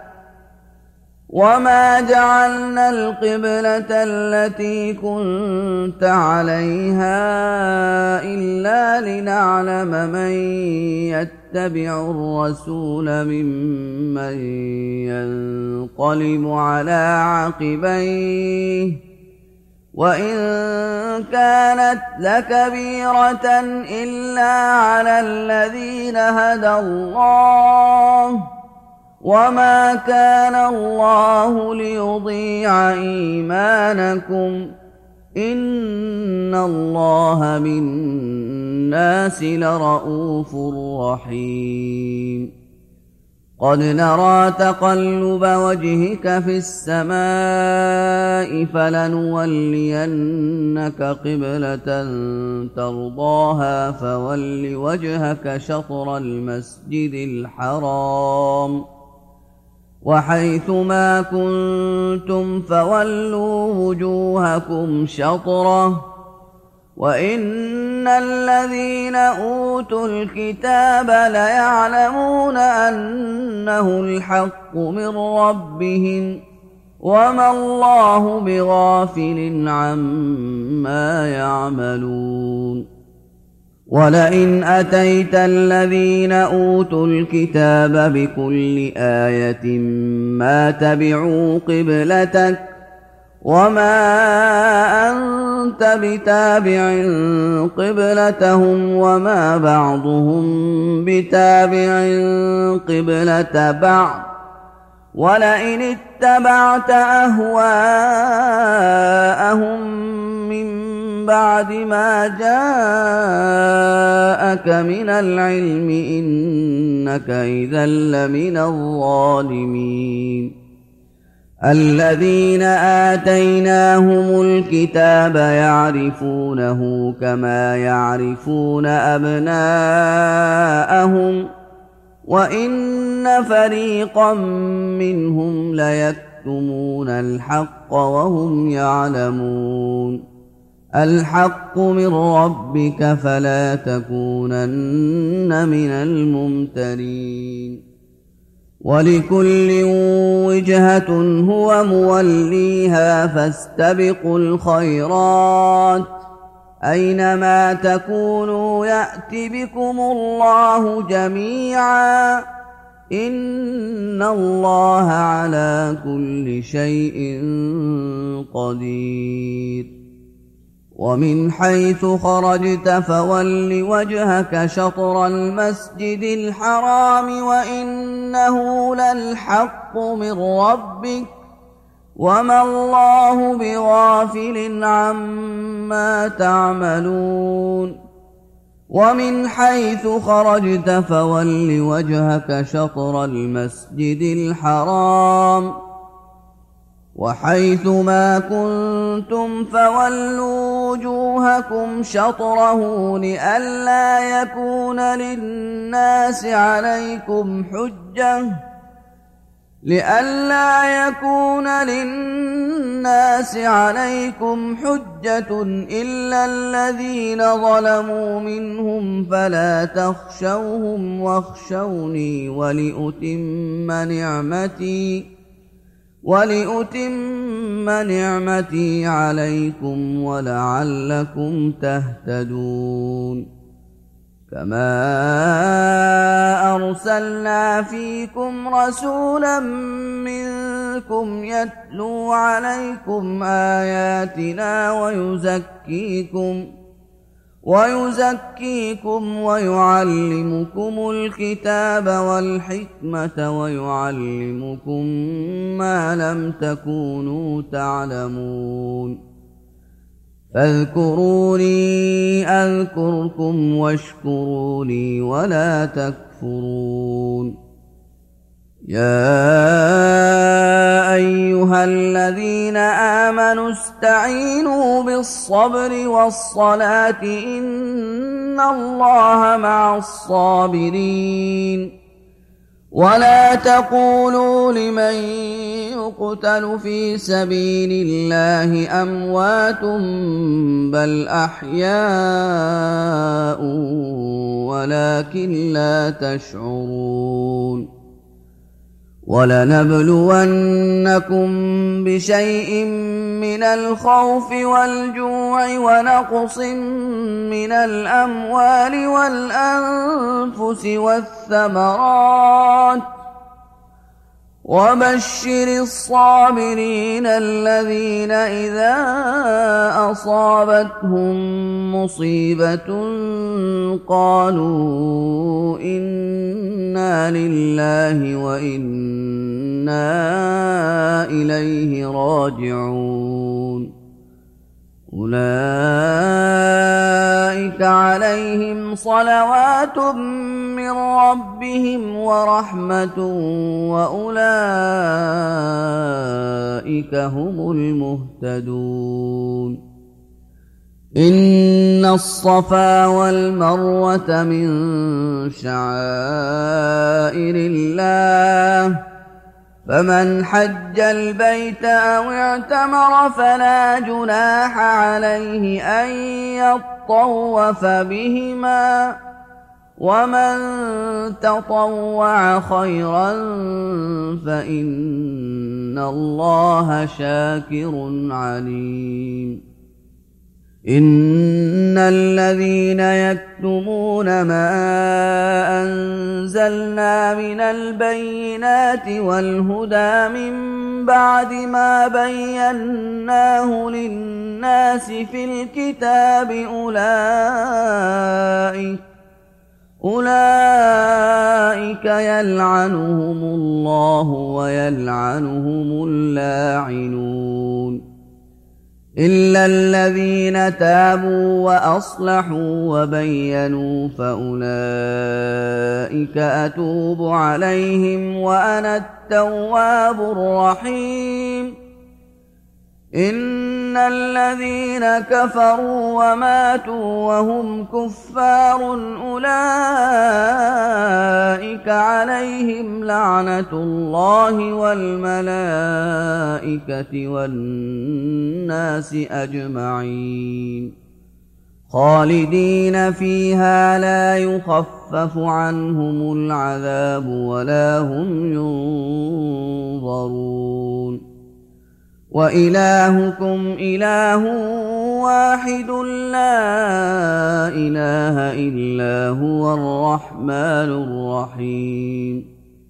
وما جعلنا القبلة التي كنت عليها إلا لنعلم من يتبع الرسول ممن ينقلب على عقبيه وإن كانت لكبيرة إلا على الذين هدى الله وما كان الله ليضيع إيمانكم إن الله بالناس لرءوف رحيم قد نرى تقلب وجهك في السماء فلنولينك قبلة ترضاها فول وجهك شطر المسجد الحرام وحيث ما كنتم فولوا وجوهكم شطره وإن الذين أوتوا الكتاب ليعلمون أنه الحق من ربهم وما الله بغافل عما يعملون ولئن أتيت الذين أوتوا الكتاب بكل آية ما تبعوا قبلتك وما أنت بتابع قبلتهم وما بعضهم بتابع قبلة بعض ولئن اتبعت أهواءهم من بعد ما جاءك من العلم إنك إذا لمن الظالمين. الذين آتيناهم الكتاب يعرفونه كما يعرفون أبناءهم وإن فريقا منهم ليكتمون الحق وهم يعلمون. الحق من ربك فلا تكونن من الممترين. ولكل وجهة هو موليها فاستبقوا الخيرات أينما تكونوا يأت بكم الله جميعا إن الله على كل شيء قدير. ومن حيث خرجت فول وجهك شطر المسجد الحرام وإنه للحق من ربك وما الله بغافل عما تعملون. ومن حيث خرجت فول وجهك شطر المسجد الحرام وحيث ما كنتم فولوا وجوهكم شطره لئلا يكون للناس عليكم حجة إلا الذين ظلموا منهم فلا تخشوهم واخشوني ولأتم نعمتي عليكم ولعلكم تهتدون. كما أرسلنا فيكم رسولا منكم يتلو عليكم آياتنا ويزكيكم ويعلمكم الكتاب والحكمة ويعلمكم ما لم تكونوا تعلمون. فاذكروني أذكركم واشكروا لي ولا تكفرون. يا أيها الذين آمنوا استعينوا بالصبر والصلاة إن الله مع الصابرين. ولا تقولوا لمن يقتل في سبيل الله أموات بل أحياء ولكن لا تشعرون. ولنبلونكم بشيء من الخوف والجوع ونقص من الأموال والأنفس والثمرات وبشر الصابرين الذين إذا أصابتهم مصيبة قالوا إنا لله وإنا إليه راجعون. أولئك عليهم صلوات من ربهم ورحمة وأولئك هم المهتدون. إن الصفا والمروة من شعائر الله فمن حج البيت أو اعتمر فلا جناح عليه أن يطوف بهما ومن تطوع خيرا فإن الله شاكر عليم. إن الذين يكتمون ما أنزلنا من البينات والهدى من بعد ما بيناه للناس في الكتاب أولئك يلعنهم الله ويلعنهم اللاعنون. إلا الذين تابوا وأصلحوا وبينوا فأولئك أتوب عليهم وأنا التواب الرحيم. إن الذين كفروا وماتوا وهم كفار أولئك عليهم لعنة الله والملائكة والناس أجمعين خالدين فيها لا يخفف عنهم العذاب ولا هم ينظرون. وإلهكم إله واحد لا إله إلا هو الرحمن الرحيم.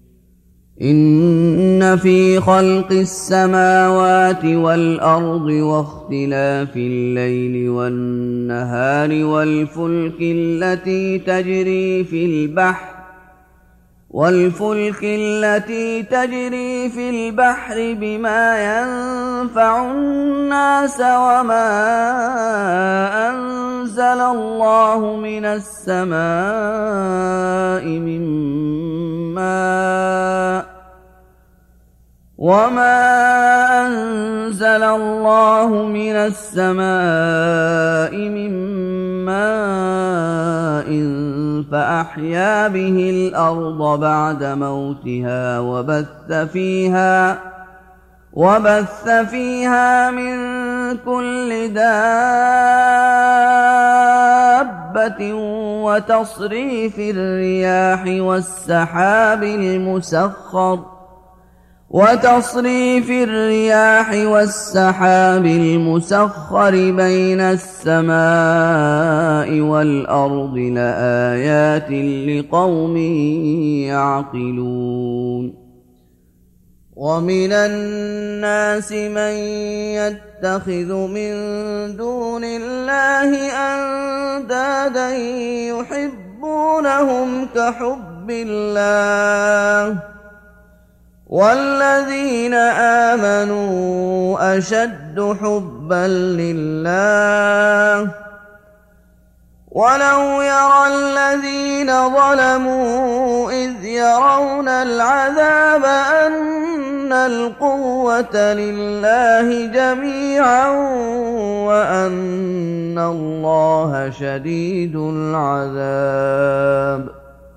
إن في خلق السماوات والأرض واختلاف الليل والنهار والفلك التي تجري في البحر بما ينفع الناس وما أنزل الله من السماء من ماء فأحيا به الأرض بعد موتها وبث فيها من كل دابة وتصريف الرياح والسحاب المسخر بين السماء والأرض لآيات لقوم يعقلون. ومن الناس من يتخذ من دون الله أندادا يحبونهم كحب الله والذين آمنوا أشد حبا لله ولو يرى الذين ظلموا إذ يرون العذاب أن القوة لله جميعا وأن الله شديد العذاب.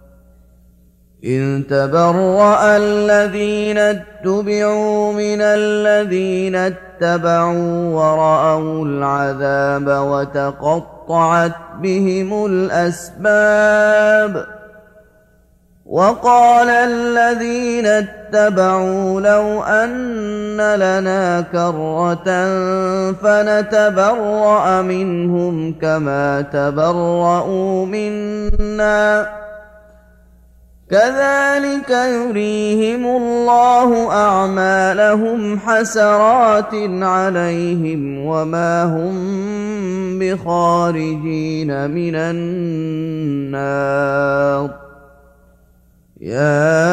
إذ تبرأ الذين اتبعوا من الذين اتبعوا ورأوا العذاب وتقطعت بهم الأسباب. وقال الذين اتبعوا لو أن لنا كرة فنتبرأ منهم كما تبرأوا منا كذلك يريهم الله أعمالهم حسرات عليهم وما هم بخارجين من النار. يا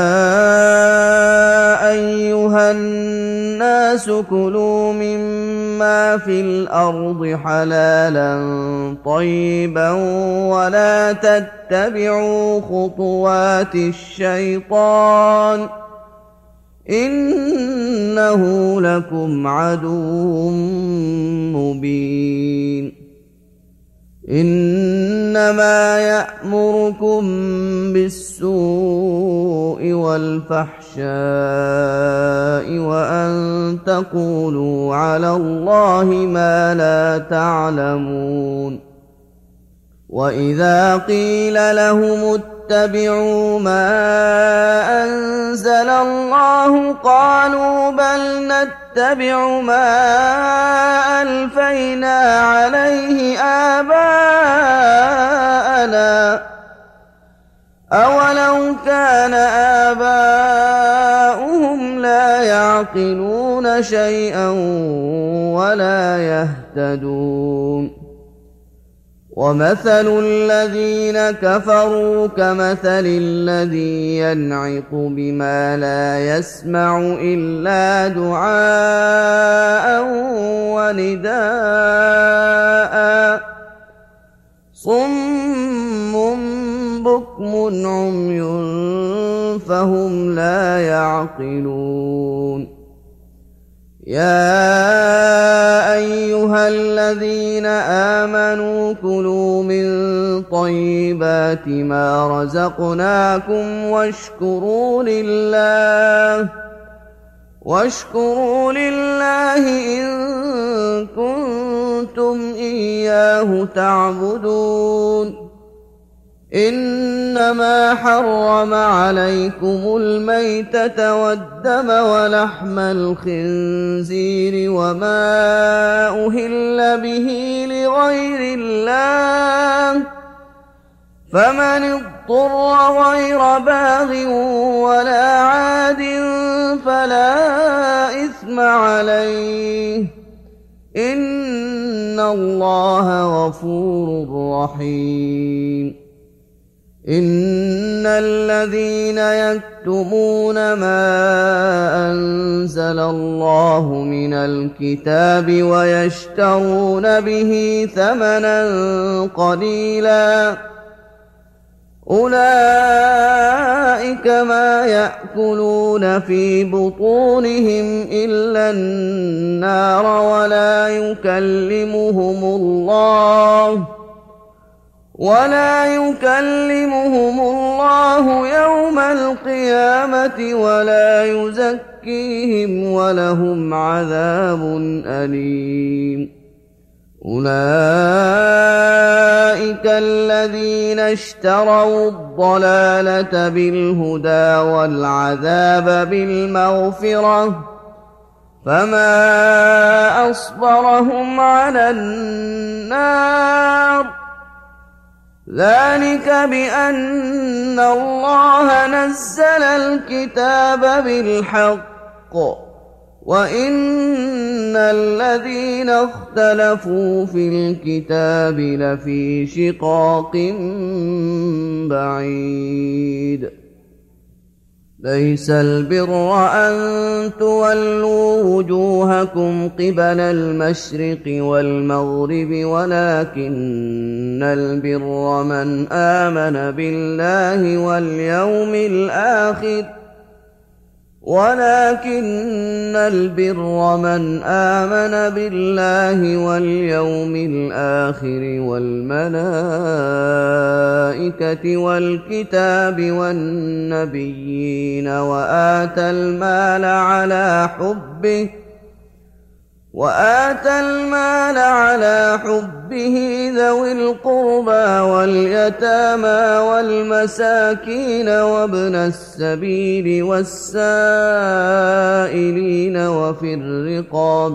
أيها الناس كلوا مما في الأرض حلالا طيبا ولا تتبعوا خطوات الشيطان إنه لكم عدو مبين. إنما يأمركم بالسوء والفحشاء وأن تقولوا على الله ما لا تعلمون. وإذا قيل لهم اتبعوا ما أنزل الله قالوا بل نتبع ما ألفينا عليه آباءنا أولو كان آباؤهم لا يعقلون شيئا ولا يهتدون. ومثل الذين كفروا كمثل الذي ينعق بما لا يسمع إلا دعاء ونداء صم بكم عمي فهم لا يعقلون يا أيها الذين آمنوا كلوا من طيبات ما رزقناكم واشكروا لله إن كنتم إياه تعبدون إنما حرم عليكم الميتة والدم ولحم الخنزير وما أهل به لغير الله فمن اضطر غير باغ ولا عاد فلا إثم عليه إن الله غفور رحيم إن الذين يكتمون ما أنزل الله من الكتاب ويشترون به ثمنا قليلا أولئك ما يأكلون في بطونهم إلا النار ولا يكلمهم الله يوم القيامة ولا يزكيهم ولهم عذاب أليم أولئك الذين اشتروا الضلالة بالهدى والعذاب بالمغفرة فما أصبرهم على النار ذلك بأن الله نزل الكتاب بالحق وإن الذين اختلفوا في الكتاب لفي شقاق بعيد ليس البر أن تولوا وجوهكم قبل المشرق والمغرب ولكن البر من آمن بالله واليوم الآخر والملائكة والكتاب والنبيين وآتى المال على حبه ذوي القربى واليتامى والمساكين وابن السبيل والسائلين وفي الرقاب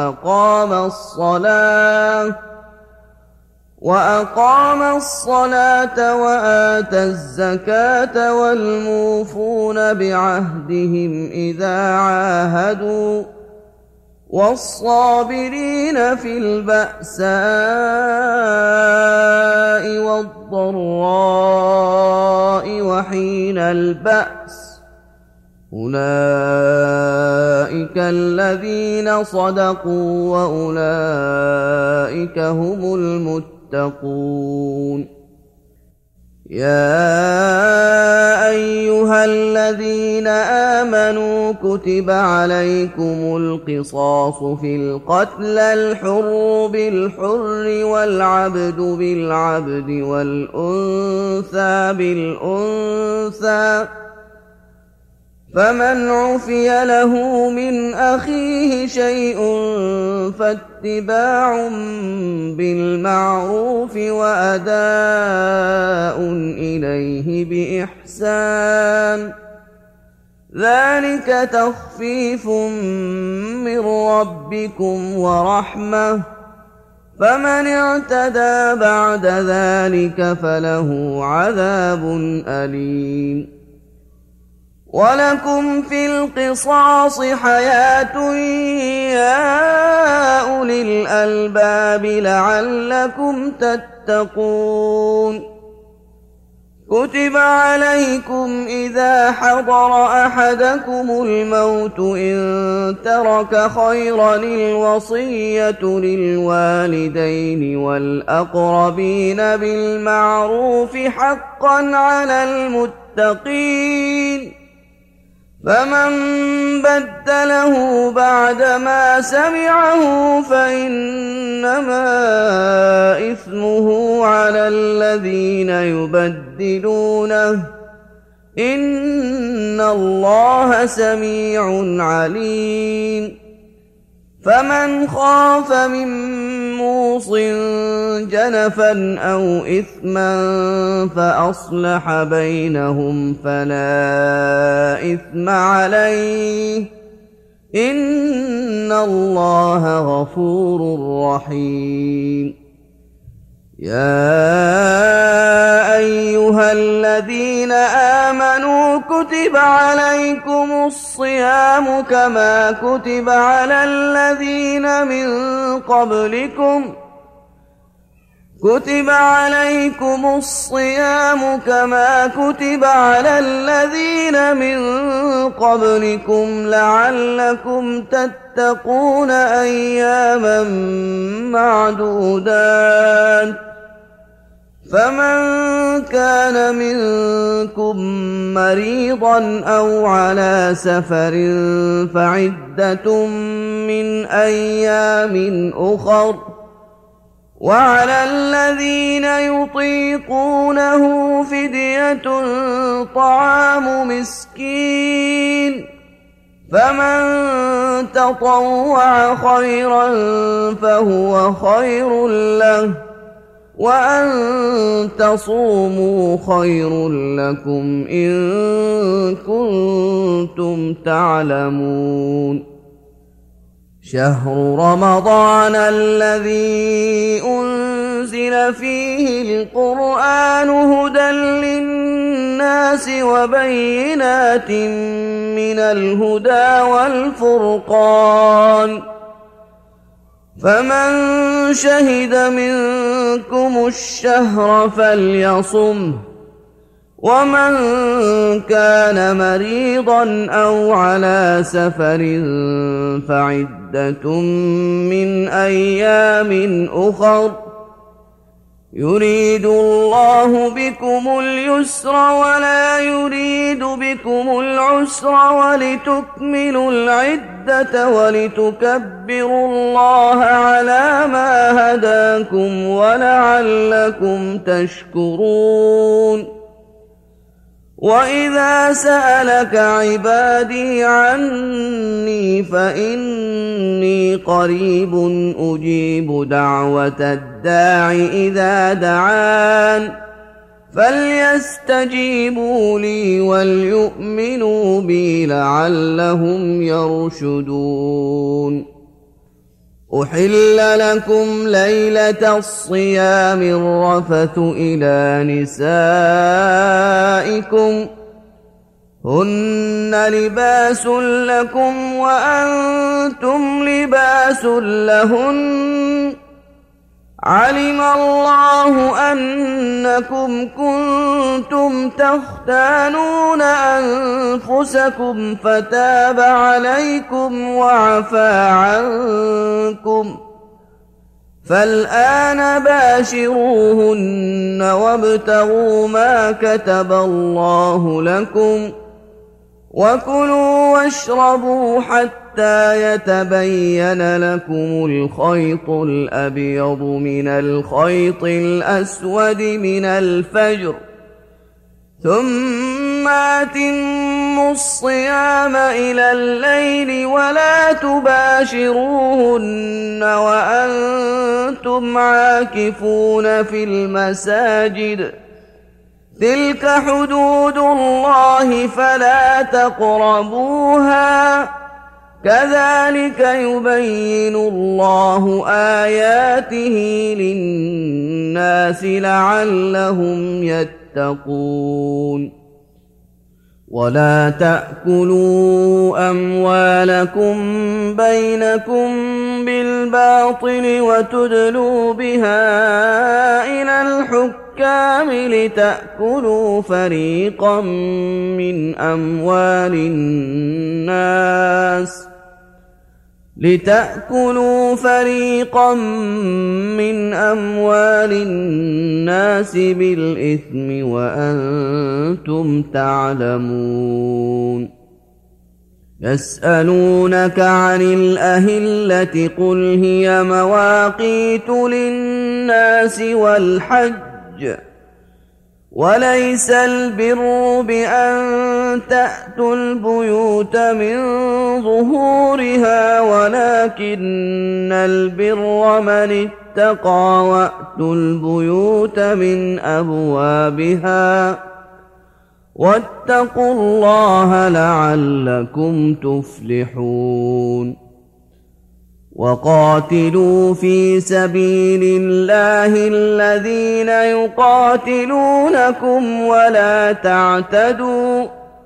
وأقام الصلاة وآتى الزكاة والموفون بعهدهم إذا عاهدوا والصابرين في البأساء والضراء وحين البأس أولئك الذين صدقوا وأولئك هم المتقون يا أيها الذين آمنوا كتب عليكم القصاص في القتلى الحر بالحر والعبد بالعبد والأنثى بالأنثى فمن عفي له من أخيه شيء فاتباع بالمعروف وأداء إليه بإحسان ذلك تخفيف من ربكم ورحمة فمن اعتدى بعد ذلك فله عذاب أليم ولكم في القصاص حياة يا أولي الألباب لعلكم تتقون. كتب عليكم إذا حضر أحدكم الموت إن ترك خيرا الوصية للوالدين والأقربين بالمعروف حقا على المتقين. فمن بدله بعدما سمعه فإنما إثمه على الذين يبدلونه إن الله سميع عليم. فمن خاف من موص جنفا أو إثما فأصلح بينهم فلا إثم عليه إن الله غفور رحيم. يا أيها الذين آمنوا كتب عليكم الصيام كما كتب على الذين من قبلكم لعلكم تتقون أياما معدودات. فمن كان منكم مريضا أو على سفر فعدة من أيام أخر. وعلى الذين يطيقونه فدية طعام مسكين. فمن تطوع خيرا فهو خير له وأن تصوموا خير لكم إن كنتم تعلمون. شهر رمضان الذي أنزل فيه القرآن هدى للناس وبينات من الهدى والفرقان. فمن شهد منكم الشهر فليصمه. ومن كان مريضا أو على سفر فعدة من أيام أخر. يريد الله بكم اليسر ولا يريد بكم العسر ولتكملوا العدة ولتكبروا الله على ما هداكم ولعلكم تشكرون. وإذا سألك عبادي عني فإني قريب أجيب دعوة الداع إذا دعان فليستجيبوا لي وليؤمنوا بي لعلهم يرشدون. أحل لكم ليلة الصيام الرفث إلى نسائكم هن لباس لكم وأنتم لباس لهن. علم الله أنكم كنتم تختانون أنفسكم فتاب عليكم وعفى عنكم فالآن باشروهن وابتغوا ما كتب الله لكم وكلوا واشربوا حتى يتبين لكم الخيط الأبيض من الخيط الأسود من الفجر ثم أتموا الصيام إلى الليل ولا تباشروهن وأنتم عاكفون في المساجد تلك حدود الله فلا تقربوها كذلك يبين الله آياته للناس لعلهم يتقون. ولا تأكلوا أموالكم بينكم بالباطل وتدلوا بها إلى الحكام لتأكلوا فريقا من أموال الناس بالإثم وأنتم تعلمون. يسألونك عن الأهلة قل هي مواقيت للناس والحج وليس البر بأن تأتوا البيوت من ظهورها ولكن البر من اتقى وأتوا البيوت من أبوابها واتقوا الله لعلكم تفلحون. وقاتلوا في سبيل الله الذين يقاتلونكم ولا تعتدوا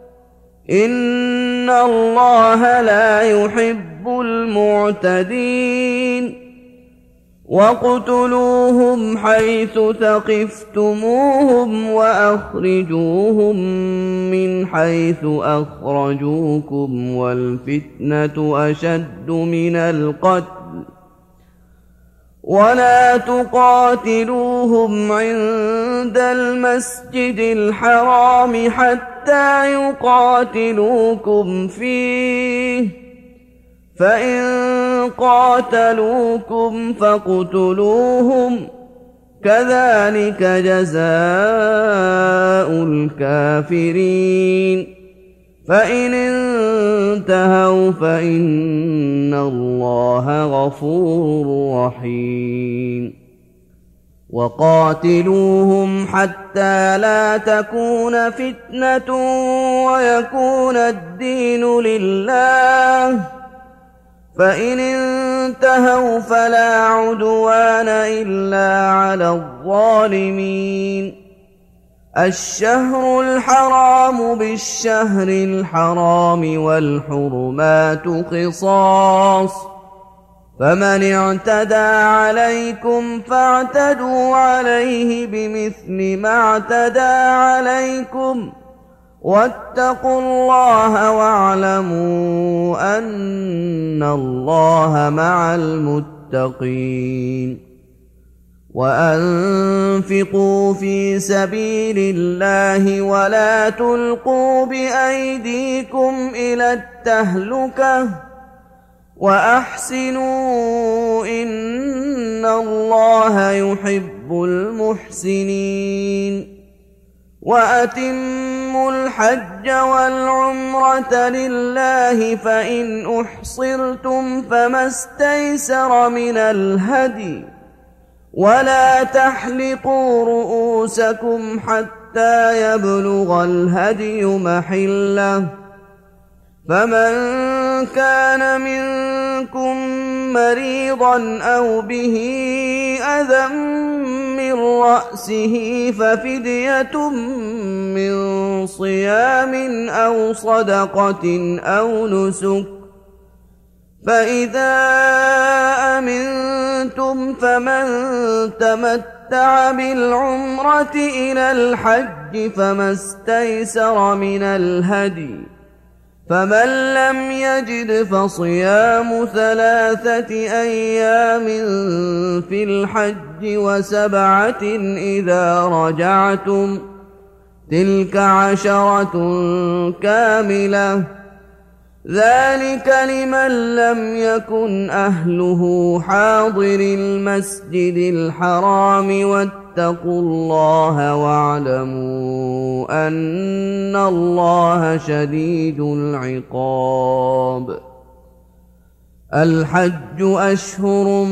إن الله لا يحب المعتدين. واقتلوهم حيث ثقفتموهم وأخرجوهم من حيث أخرجوكم والفتنة أشد من القتل ولا تقاتلوهم عند المسجد الحرام حتى يقاتلوكم فيه فإن قاتلوكم فاقتلوهم كذلك جزاء الكافرين. فإن انتهوا فإن الله غفور رحيم. وقاتلوهم حتى لا تكون فتنة ويكون الدين لله فإن انتهوا فلا عدوان إلا على الظالمين. الشهر الحرام بالشهر الحرام والحرمات قصاص فمن اعتدى عليكم فاعتدوا عليه بمثل ما اعتدى عليكم واتقوا الله واعلموا أن الله مع المتقين. وأنفقوا في سبيل الله ولا تلقوا بأيديكم إلى التهلكة وأحسنوا إن الله يحب المحسنين. وأتموا الحج والعمرة لله فإن أحصرتم فما استيسر من الهدي ولا تحلقوا رؤوسكم حتى يبلغ الهدي محله فمن كان منكم مريضا أو به أذى من رأسه ففدية من صيام أو صدقة أو نسك فإذا أمنتم فمن تمتع بالعمرة إلى الحج فما استيسر من الهدي فمن لم يجد فصيام 3 أيام في الحج و7 إذا رجعتم تلك 10 كاملة ذلك لمن لم يكن أهله حاضر المسجد الحرام واتقوا الله واعلموا أن الله شديد العقاب. الحج أشهر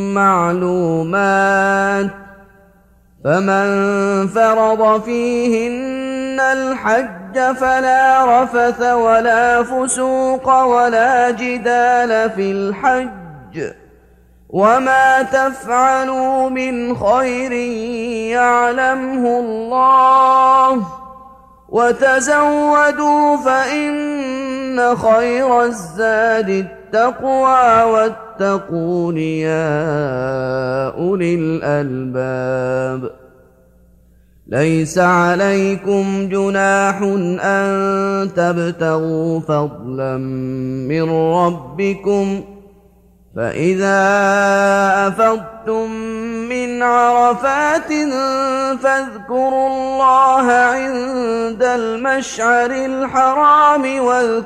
معلومات فمن فرض فيهن الحج فلا رفث ولا فسوق ولا جدال في الحج وما تفعلوا من خير يعلمه الله وتزودوا فإن خير الزاد التقوى واتقون يا أولي الألباب ليس عليكم جناح أن تبتغوا فضلا من ربكم فإذا أفضتم من عرفات فاذكروا الله عند المشعر الحرام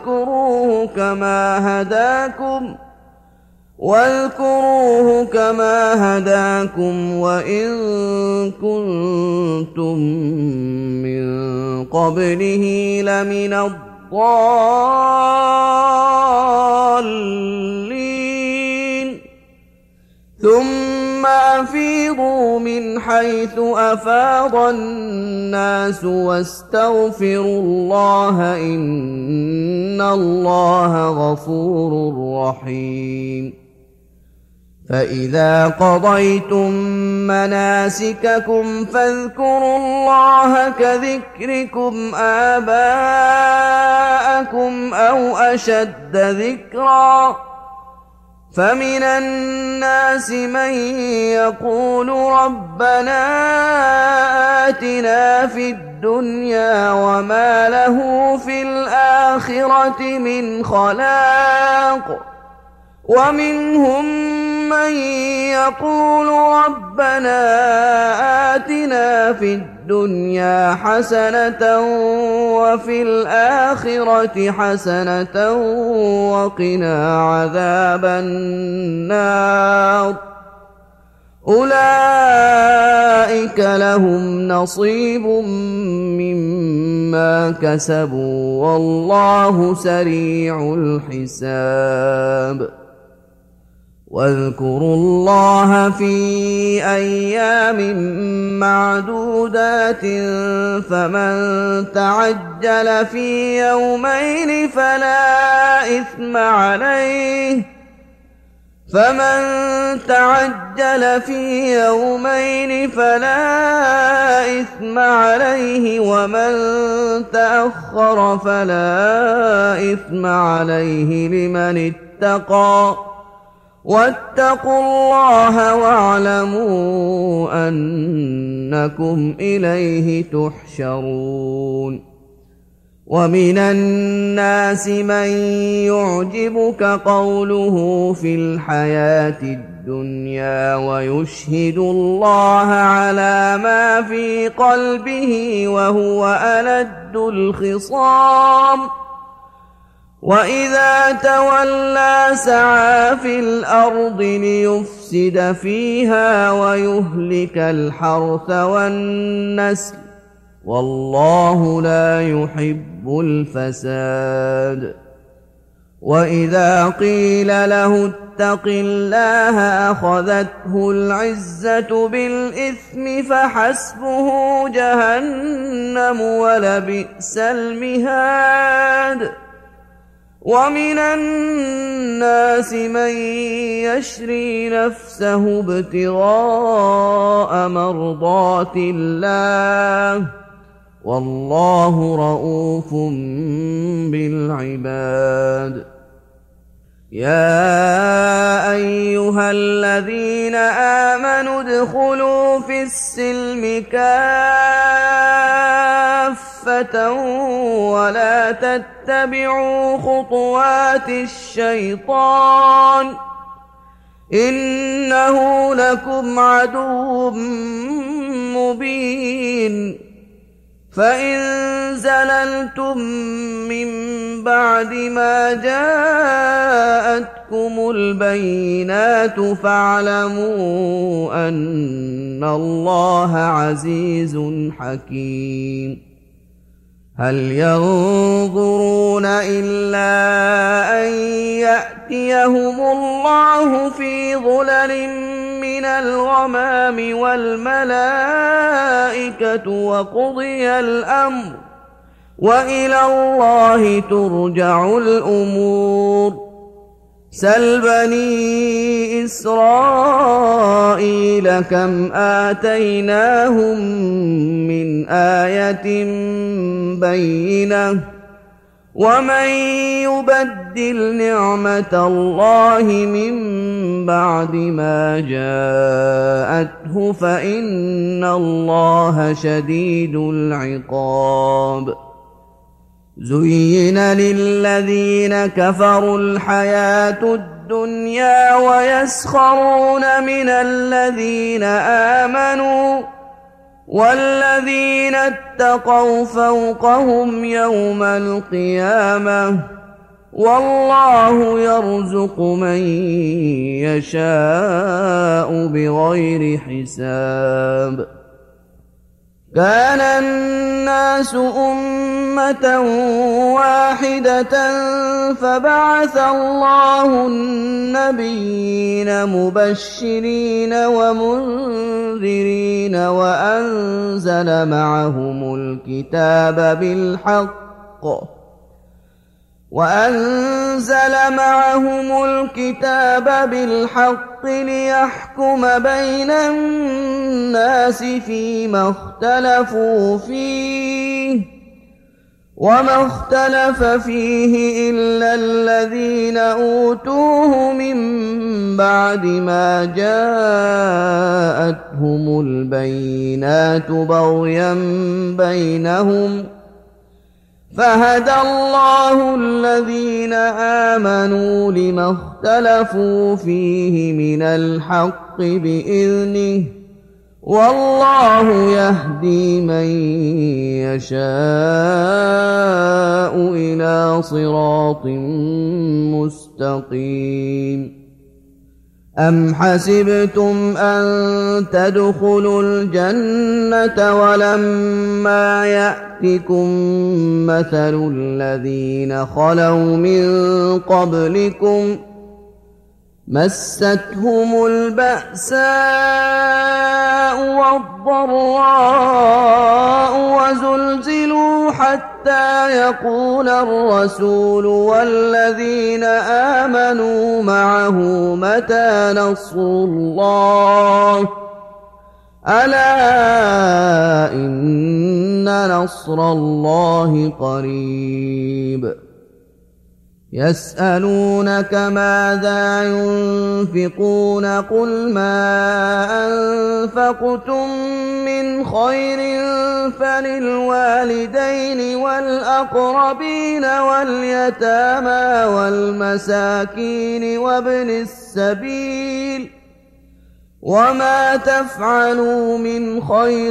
واذكروه كما هداكم وإن كنتم من قبله لمن الضالين ثم أفيضوا من حيث أفاض الناس واستغفروا الله إن الله غفور رحيم فإذا قضيتم مناسككم فاذكروا الله كذكركم آباءكم أو أشد ذكرا فمن الناس من يقول ربنا آتنا في الدنيا وما له في الآخرة من خلاق ومنهم من يقول ربنا آتنا في الدنيا حسنة وفي الآخرة حسنة وقنا عذاب النار أولئك لهم نصيب مما كسبوا والله سريع الحساب واذكروا الله في أيام معدودات فمن تعجل في يومين فلا إثم عليه ومن تأخر فلا إثم عليه لمن اتقى واتقوا الله واعلموا أنكم إليه تحشرون ومن الناس من يعجبك قوله في الحياة الدنيا ويشهد الله على ما في قلبه وهو ألد الخصام وإذا تولى سعى في الأرض ليفسد فيها ويهلك الحرث والنسل والله لا يحب الفساد وإذا قيل له اتق الله أخذته العزة بالإثم فحسبه جهنم ولبئس المهاد ومن الناس من يشري نفسه ابتغاء مرضات الله والله رؤوف بالعباد يا أيها الذين آمنوا ادخلوا في السلم كافة ولا تتبعوا خطوات الشيطان إنه لكم عدو مبين فإن زللتم من بعد ما جاءتكم البينات فاعلموا أن الله عزيز حكيم هل ينظرون إلا أن يأتيهم الله في ظلل من الغمام والملائكة وقضي الأمر وإلى الله ترجع الأمور سل بني إسرائيل كم آتيناهم من آية بينة ومن يبدل نعمة الله من بعد ما جاءته فإن الله شديد العقاب زين للذين كفروا الحياة الدنيا ويسخرون من الذين آمنوا والذين اتقوا فوقهم يوم القيامة والله يرزق من يشاء بغير حساب كان الناس أمة واحدة فبعث الله النبيين مبشرين ومنذرين وأنزل معهم الكتاب بالحق ليحكم بين الناس فيما اختلفوا فيه وما اختلف فيه إلا الذين أوتوه من بعد ما جاءتهم البينات بغيا بينهم فهدى الله الذين آمنوا لما اختلفوا فيه من الحق بإذنه والله يهدي من يشاء إلى صراط مستقيم أم حسبتم أن تدخلوا الجنة ولما يأتكم مثل الذين خلوا من قبلكم مستهم البأساء والضراء وزلزلوا حتى يقول الرسول والذين آمنوا معه متى نصر الله ألا إن نصر الله قريب يسألونك ماذا ينفقون قل ما أنفقتم من خير فللوالدين والأقربين واليتامى والمساكين وابن السبيل وما تفعلوا من خير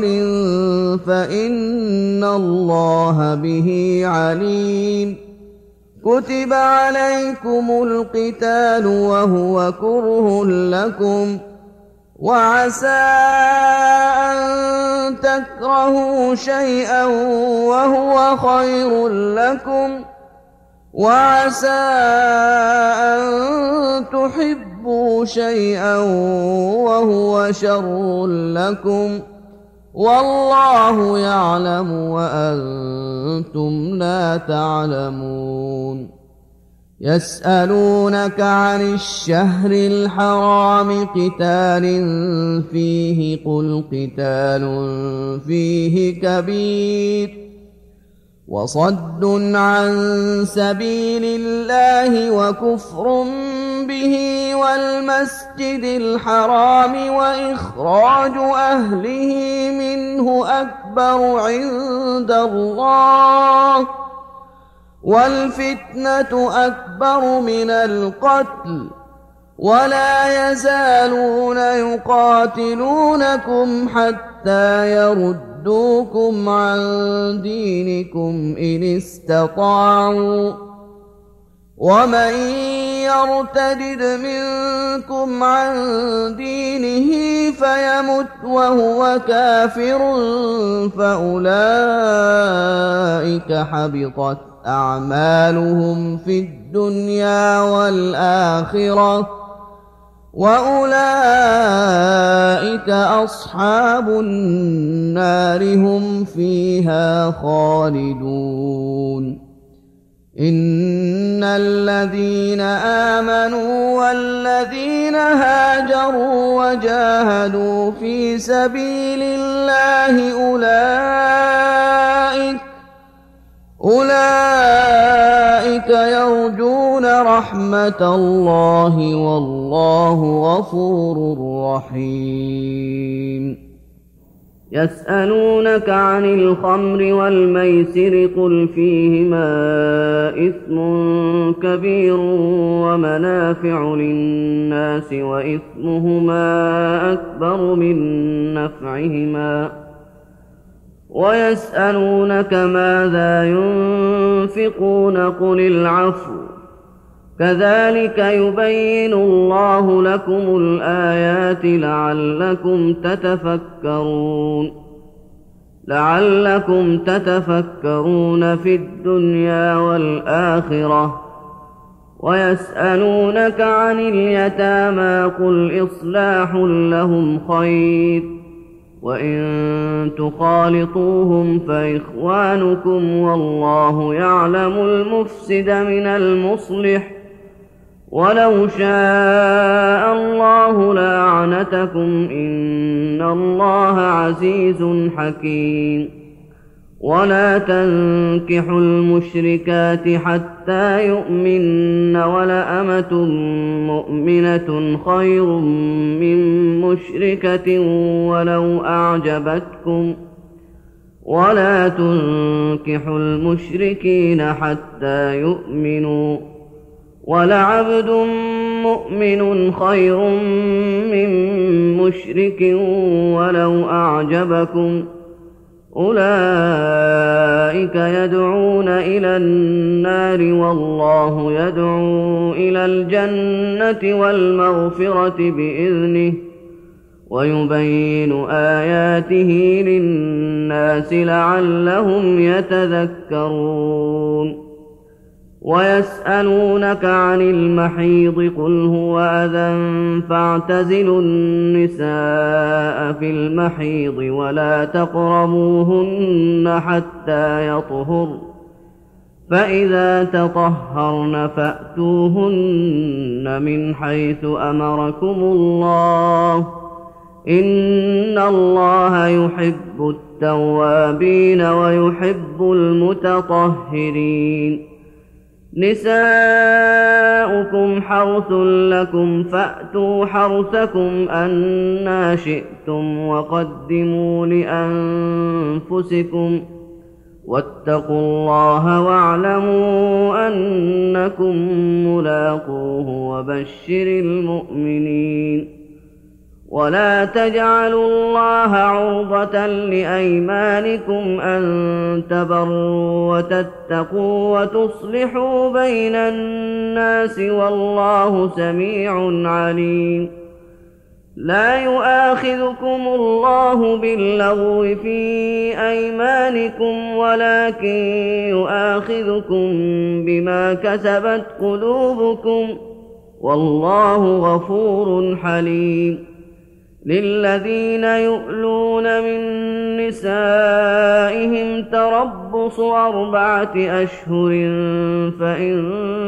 فإن الله به عليم كتب عليكم القتال وهو كره لكم وعسى أن تكرهوا شيئا وهو خير لكم وعسى أن تحبوا شيئا وهو شر لكم والله يعلم وأنتم لا تعلمون يسألونك عن الشهر الحرام قتال فيه قل قتال فيه كبير وصد عن سبيل الله وكفر به والمسجد الحرام وإخراج أهله منه أكبر عند الله والفتنة أكبر من القتل ولا يزالون يقاتلونكم حتى يردوكم عن دينكم إن استطاعوا ومن يرتد منكم عن دينه فيمت وهو كافر فأولئك حبطت أعمالهم في الدنيا والآخرة وأولئك أصحاب النار هم فيها خالدون إن الذين آمنوا والذين هاجروا وجاهدوا في سبيل الله أولئك يرجون رحمة الله والله غفور رحيم. يسألونك عن الخمر والميسر قل فيهما إثم كبير ومنافع للناس وإثمهما أكبر من نفعهما ويسألونك ماذا ينفقون قل العفو كذلك يبين الله لكم الآيات لعلكم تتفكرون في الدنيا والآخرة. ويسألونك عن اليتامى قل إصلاح لهم خير وإن تخالطوهم فإخوانكم والله يعلم المفسد من المصلح ولو شاء الله لأعنتكم إن الله عزيز حكيم. ولا تنكحوا المشركات حتى يؤمن ولأمة مؤمنة خير من مشركة ولو أعجبتكم ولا تنكحوا المشركين حتى يؤمنوا ولعبد مؤمن خير من مشرك ولو أعجبكم أولئك يدعون إلى النار والله يدعو إلى الجنة والمغفرة بإذنه ويبين آياته للناس لعلهم يتذكرون. ويسألونك عن المحيض قل هو أذى فاعتزلوا النساء في المحيض ولا تقربوهن حتى يطهرن فإذا تطهرن فأتوهن من حيث أمركم الله إن الله يحب التوابين ويحب المتطهرين. نساؤكم حرث لكم فأتوا حرثكم أنى شئتم وقدموا لأنفسكم واتقوا الله واعلموا أنكم ملاقوه وبشر المؤمنين. ولا تجعلوا الله عرضة لأيمانكم أن تبروا وتتقوا وتصلحوا بين الناس والله سميع عليم. لا يؤاخذكم الله باللغو في أيمانكم ولكن يؤاخذكم بما كسبت قلوبكم والله غفور حليم. للذين يؤلون من نسائهم تربص 4 أشهر فإن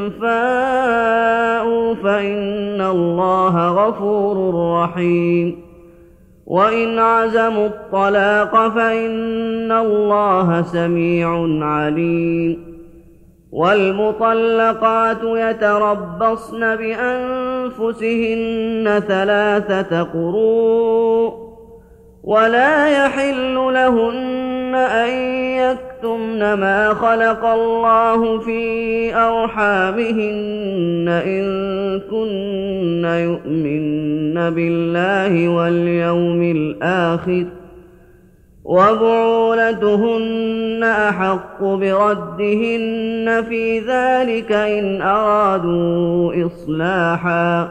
فاءوا فإن الله غفور رحيم. وإن عزموا الطلاق فإن الله سميع عليم. والمطلقات يتربصن بأنفسهن 3 قروء ولا يحل لهن أن يكتمن ما خلق الله في أرحامهن إن كن يؤمن بالله واليوم الآخر وبعولتهن أحق بردهن في ذلك إن أرادوا إصلاحا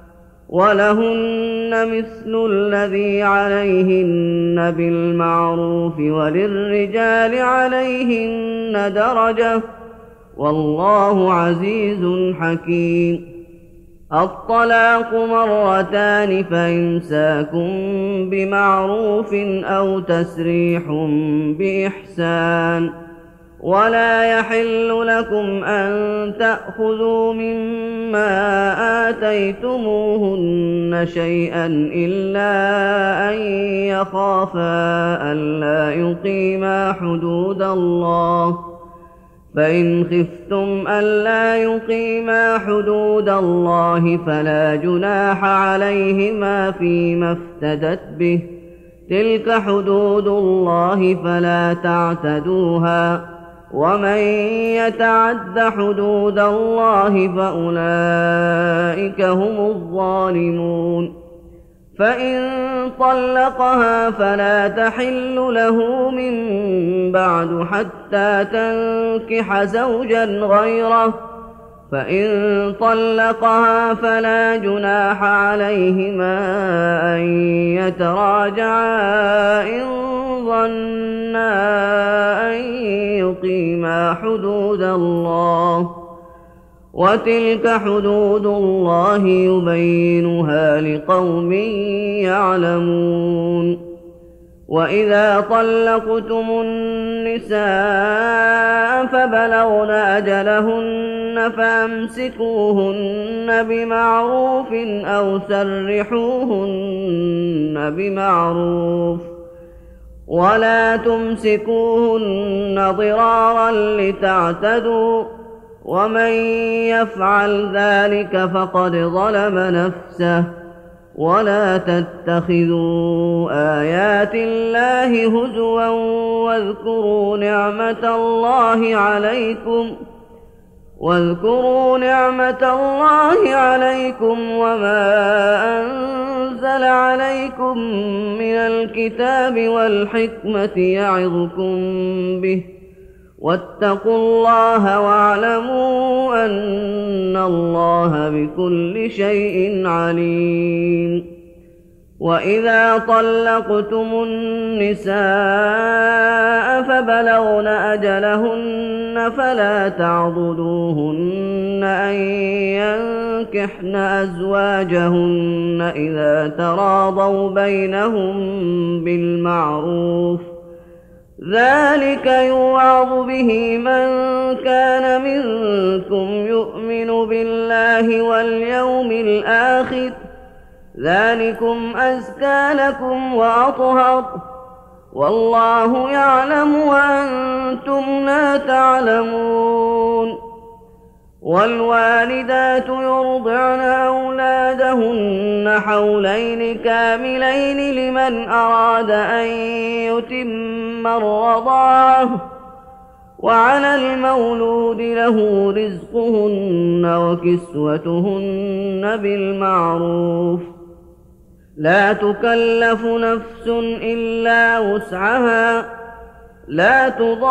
ولهن مثل الذي عليهن بالمعروف وللرجال عليهن درجة والله عزيز حكيم. الطلاق 2 فإمساك بمعروف أو تسريح بإحسان ولا يحل لكم أن تأخذوا مما آتيتموهن شيئا إلا أن يخافا ألا يقيما حدود الله، فإن خفتم ألا يقيما حدود الله فلا جناح عليهما فيما افتدت به، تلك حدود الله فلا تعتدوها، ومن يتعد حدود الله فأولئك هم الظالمون. فإن طلقها فلا تحل له من بعد حتى تنكح زوجا غيره، فإن طلقها فلا جناح عليهما أن يتراجعا إن ظنا أن يقيما حدود الله، وتلك حدود الله يبينها لقوم يعلمون. وإذا طلقتم النساء فبلغن أجلهن فأمسكوهن بمعروف أو سرحوهن بمعروف، ولا تمسكوهن ضرارا لتعتدوا، ومن يفعل ذلك فقد ظلم نفسه. ولا تتخذوا آيات الله هزوا واذكروا نعمة الله عليكم وما أنزل عليكم من الكتاب والحكمة يعظكم به، واتقوا الله واعلموا أن الله بكل شيء عليم. وإذا طلقتم النساء فبلغن أجلهن فلا تعضلوهن أن ينكحن أزواجهن إذا تراضوا بينهم بالمعروف، ذلك يوعظ به من كان منكم يؤمن بالله واليوم الآخر، ذلكم أزكى لكم وأطهر، والله يعلم وأنتم لا تعلمون. والوالدات يرضعن أولادهن حولين كاملين لمن أراد أن يتم الرضاعة، وعلى المولود له رزقهن وكسوتهن بالمعروف، لا تكلف نفس إلا وسعها، لا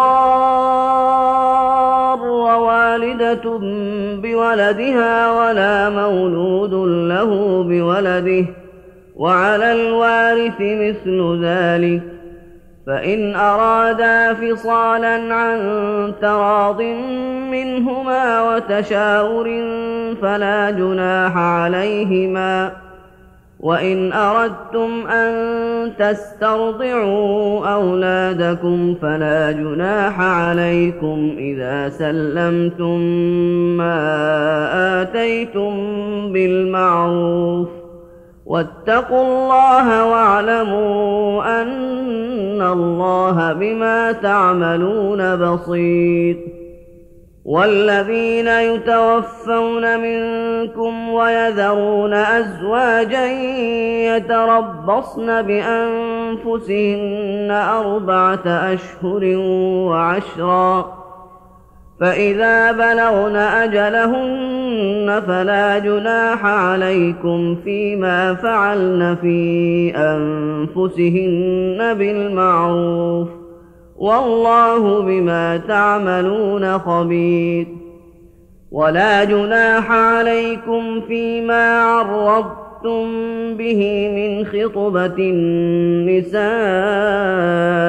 تضار والدة بولدها ولا مولود له بولده، وعلى الوارث مثل ذلك، فإن أرادا فصالا عن تراض منهما وتشاور فلا جناح عليهما. وإن أردتم أن تسترضعوا أولادكم فلا جناح عليكم إذا سلمتم ما آتيتم بالمعروف، واتقوا الله واعلموا أن الله بما تعملون بصير. والذين يتوفون منكم ويذرون أزواجا يتربصن بأنفسهن 4 أشهر وعشرا، فإذا بلغن أجلهن فلا جناح عليكم فيما فعلن في أنفسهن بالمعروف، والله بما تعملون خبير. ولا جناح عليكم فيما عرضتم به من خطبة النساء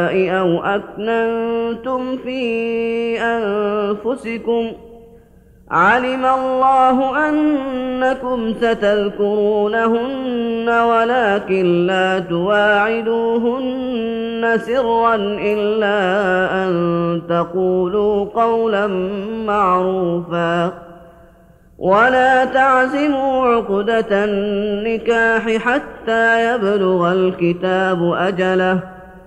أو أكننتم في أنفسكم، علم الله أنكم ستذكرونهن ولكن لا تواعدوهن سرا إلا أن تقولوا قولا معروفا ولا تعزموا عقدة النكاح حتى يبلغ الكتاب أجله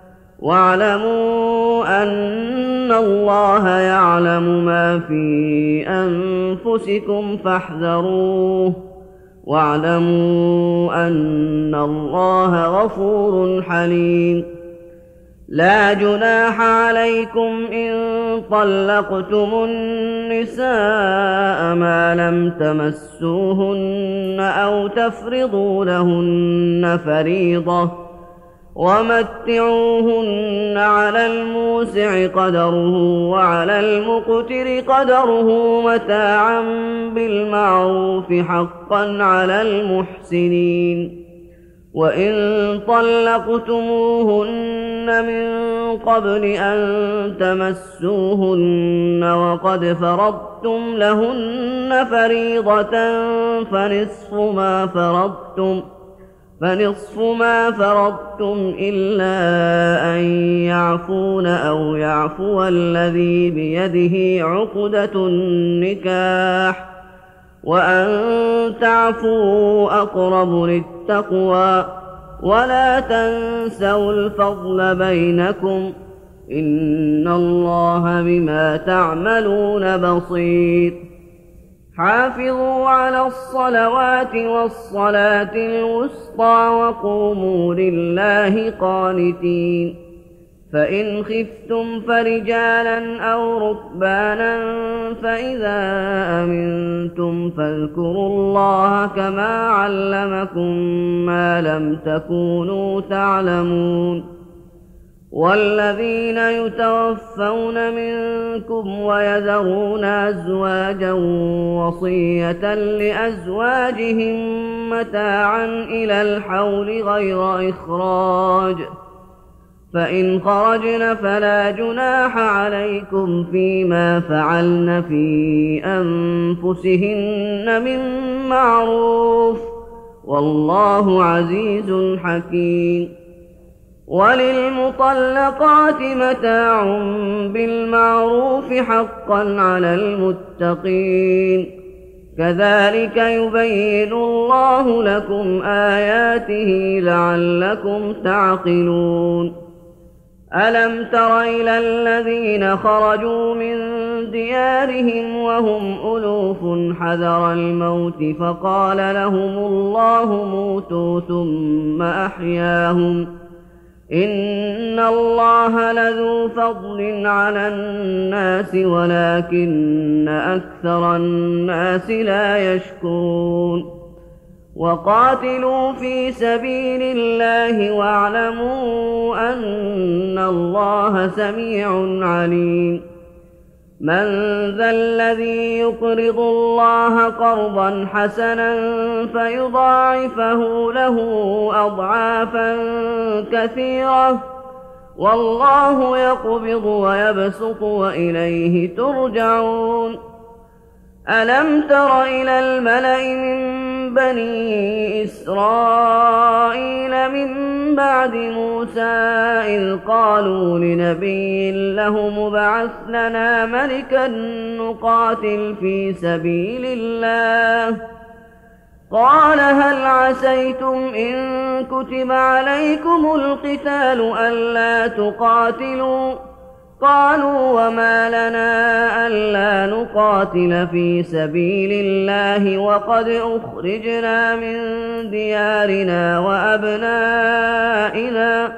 واعلموا أن الله يعلم ما في أنفسكم فاحذروه واعلموا أن الله غفور حليم لا جناح عليكم إن طلقتم النساء ما لم تمسوهن أو تفرضوا لهن فريضة ومتعوهن على الموسع قدره وعلى المقتر قدره متاعا بالمعروف حقا على المحسنين وإن طلقتموهن من قبل أن تمسوهن وقد فرضتم لهن فريضة فنصف ما فرضتم إلا أن يعفون أو يعفو الذي بيده عقدة النكاح وأن تعفوا أقرب للتقوى ولا تنسوا الفضل بينكم إن الله بما تعملون بصير حافظوا على الصلوات والصلاة الوسطى وقوموا لله قانتين فإن خفتم فرجالا أو ركبانا فإذا أمنتم فاذكروا الله كما علمكم ما لم تكونوا تعلمون والذين يتوفون منكم ويذرون أزواجا وصية لأزواجهم متاعا إلى الحول غير إخراج فإن خرجن فلا جناح عليكم فيما فعلن في أنفسهن من معروف والله عزيز حكيم وللمطلقات متاع بالمعروف حقا على المتقين كذلك يبين الله لكم آياته لعلكم تعقلون ألم تر إلى الذين خرجوا من ديارهم وهم ألوف حذر الموت فقال لهم الله موتوا ثم أحياهم إن الله لذو فضل على الناس ولكن أكثر الناس لا يشكرون وقاتلوا في سبيل الله واعلموا أن الله سميع عليم من ذا الذي يقرض الله قرضا حسنا فيضاعفه له أضعافا كثيرة والله يقبض ويبسط وإليه ترجعون ألم تر إلى الملأ من بني إسرائيل من بعد موسى إذ قالوا لنبي له مبعث لنا ملكا نقاتل في سبيل الله قال هل عسيتم إن كتب عليكم القتال ألا تقاتلوا قالوا وما لنا ألا نقاتل في سبيل الله وقد أخرجنا من ديارنا وأبنائنا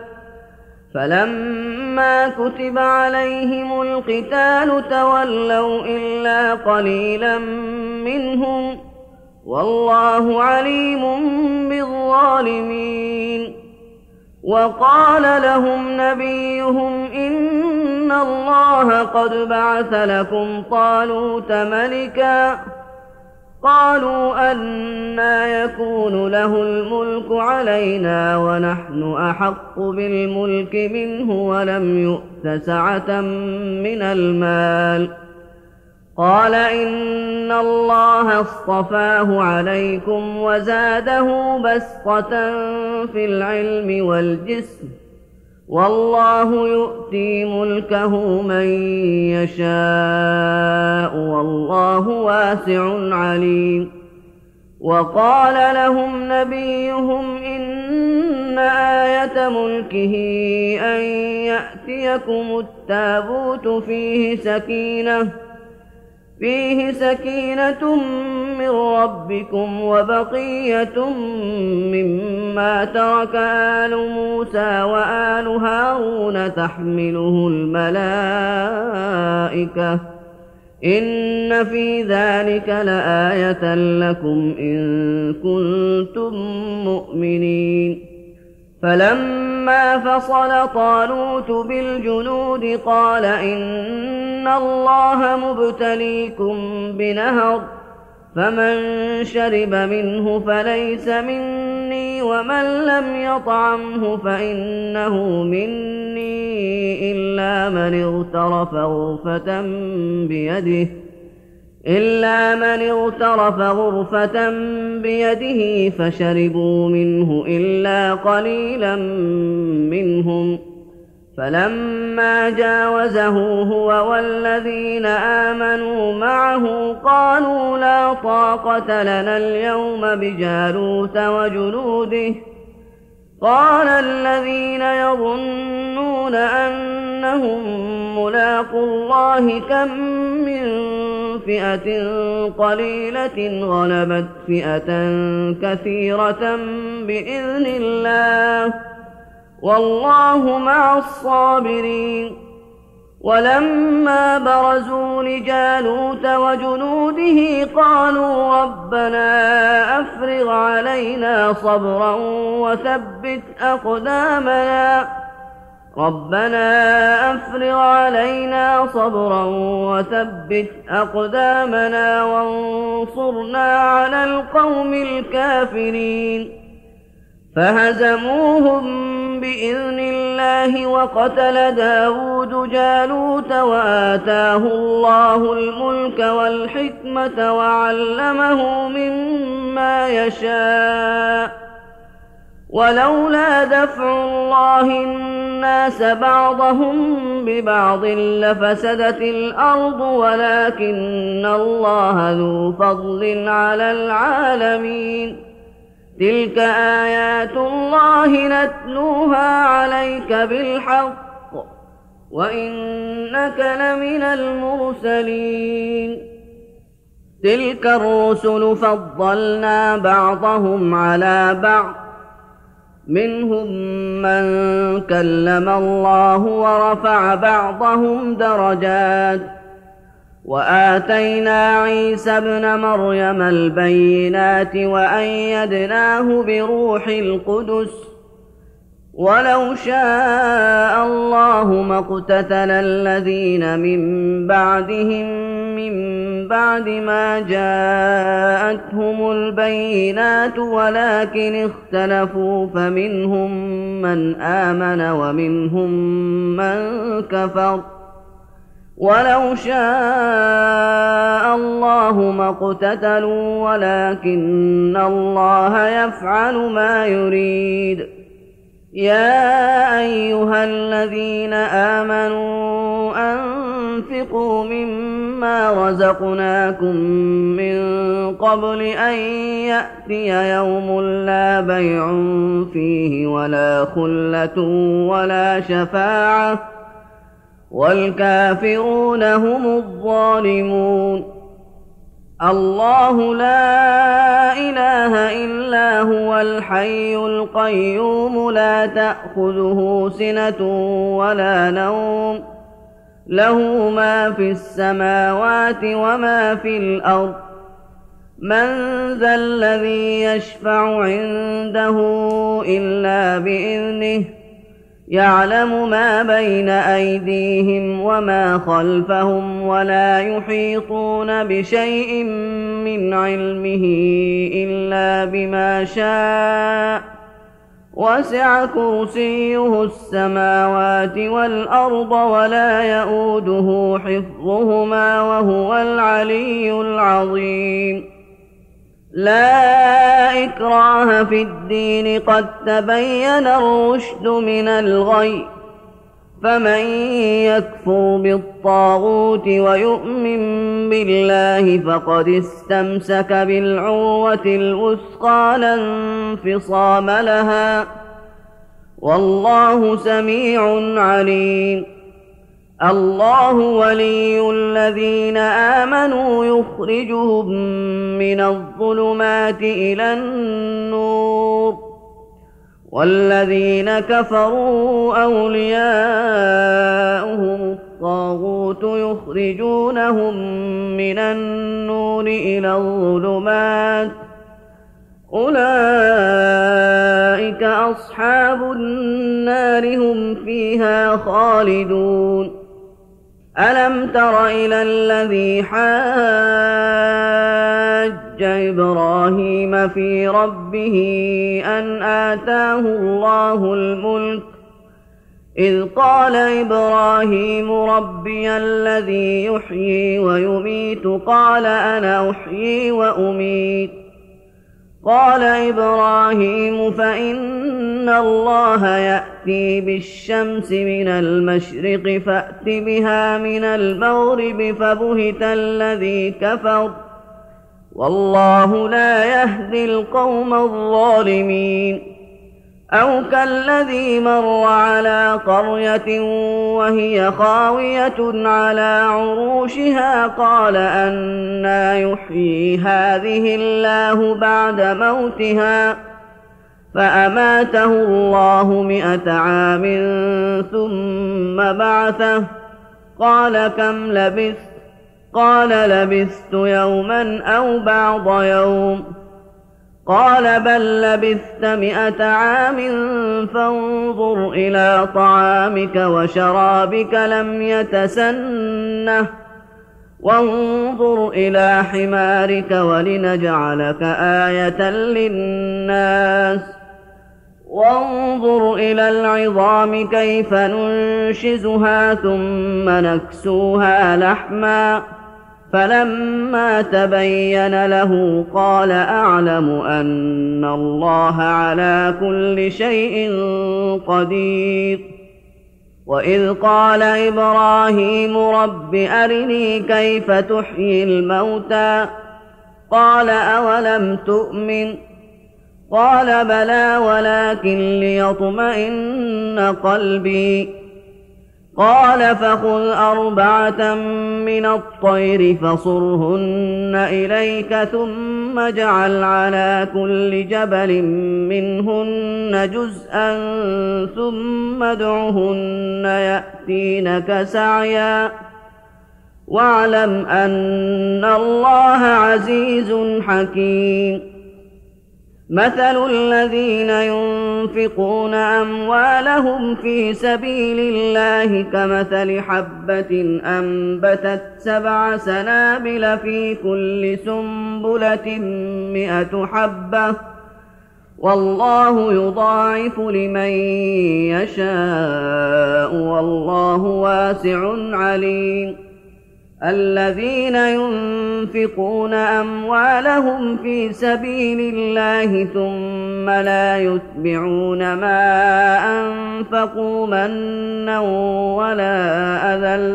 فلما كتب عليهم القتال تولوا إلا قليلا منهم والله عليم بالظالمين وقال لهم نبيهم إن الله قد بعث لكم طالوت ملكا قالوا أنى يكون له الملك علينا ونحن أحق بالملك منه ولم يؤت سعة من المال قال إن إن الله اصطفاه عليكم وزاده بسطة في العلم والجسم، والله يؤتي ملكه من يشاء والله واسع عليم. وقال لهم نبيهم إن آية ملكه أن يأتيكم التابوت فيه سكينة من ربكم وبقية مما ترك آل موسى وآل هارون تحمله الملائكة، إن في ذلك لآية لكم إن كنتم مؤمنين. فلما فصل طالوت بالجنود قال إن الله مبتليكم بنهر، فمن شرب منه فليس مني، ومن لم يطعمه فإنه مني إلا من اغترف غرفة بيده فشربوا منه إلا قليلا منهم. فلما جاوزه هو والذين آمنوا معه قالوا لا طاقة لنا اليوم بجالوت وجنوده. قال الذين يظنون أنهم ملاقو الله كم من فئة قليلة غلبت فئة كثيرة بإذن الله، والله مع الصابرين. ولما برزوا لجالوت وجنوده قالوا ربنا أفرغ علينا صبرا وثبت أقدامنا وانصرنا على القوم الكافرين. فهزموهم بإذن الله، وقتل داود جالوت وآتاه الله الملك والحكمة وعلمه مما يشاء. ولولا دفع الله الناس بعضهم ببعض لفسدت الأرض، ولكن الله ذو فضل على العالمين. تلك آيات الله نتلوها عليك بالحق، وإنك لمن المرسلين. تلك الرسل فضلنا بعضهم على بعض، منهم من كلم الله ورفع بعضهم درجات، وآتينا عيسى ابن مريم البينات وأيدناه بروح القدس. ولو شاء الله ما اقتتل الذين من بعدهم من بعد ما جاءتهم البينات، ولكن اختلفوا فمنهم من آمن ومنهم من كفر. ولو شاء الله ما اقتتلوا ولكن الله يفعل ما يريد. يا أيها الذين آمنوا أنفقوا مما رزقناكم من قبل أن يأتي يوم لا بيع فيه ولا خلة ولا شفاعة، والكافرون هم الظالمون. الله لا إله إلا هو الحي القيوم لا تأخذه سنة ولا نوم، له ما في السماوات وما في الأرض. من ذا الذي يشفع عنده إلا بإذنه، يعلم ما بين أيديهم وما خلفهم، ولا يحيطون بشيء من علمه إلا بما شاء، وسع كرسيه السماوات والأرض ولا يئوده حفظهما وهو العلي العظيم. لا إكراه في الدين قد تبين الرشد من الغي، فمن يكفر بالطاغوت ويؤمن بالله فقد استمسك بالعروة الوثقى لا انفصام لها، والله سميع عليم. الله ولي الذين آمنوا يخرجهم من الظلمات إلى النور، والذين كفروا أولياؤهم الطاغوت يخرجونهم من النور إلى الظلمات، أولئك أصحاب النار هم فيها خالدون. ألم تر إلى الذي حاج إبراهيم في ربه أن آتاه الله الملك، إذ قال إبراهيم ربي الذي يحيي ويميت قال أنا أحيي وأميت، قال إبراهيم فإن الله يأتي بالشمس من المشرق فأت بها من المغرب، فبهت الذي كفر، والله لا يهدي القوم الظالمين. أو كالذي مر على قرية وهي خاوية على عروشها قال أنى يحيي هذه الله بعد موتها، فأماته الله 100 عام ثم بعثه، قال كم لبثت؟ قال لبثت يوما أو بعض يوم، قال بل لبثت 100 عام فانظر إلى طعامك وشرابك لم يتسنه، وانظر إلى حمارك ولنجعلك آية للناس، وانظر إلى العظام كيف ننشزها ثم نكسوها لحما، فلما تبين له قال أعلم أن الله على كل شيء قدير. وإذ قال إبراهيم رب أرني كيف تحيي الموتى، قال أولم تؤمن؟ قال بلى ولكن ليطمئن قلبي، قال فخذ 4 من الطير فصرهن إليك ثم اجعل على كل جبل منهن جزءا ثم ادعهن يأتينك سعيا، واعلم أن الله عزيز حكيم. مثل الذين ينفقون أموالهم في سبيل الله كمثل حبة أنبتت 7 سنابل في كل سنبلة 100 حبة، والله يضاعف لمن يشاء والله واسع عليم. الذين ينفقون أموالهم في سبيل الله ثم لا يتبعون ما أنفقوا منا ولا أذى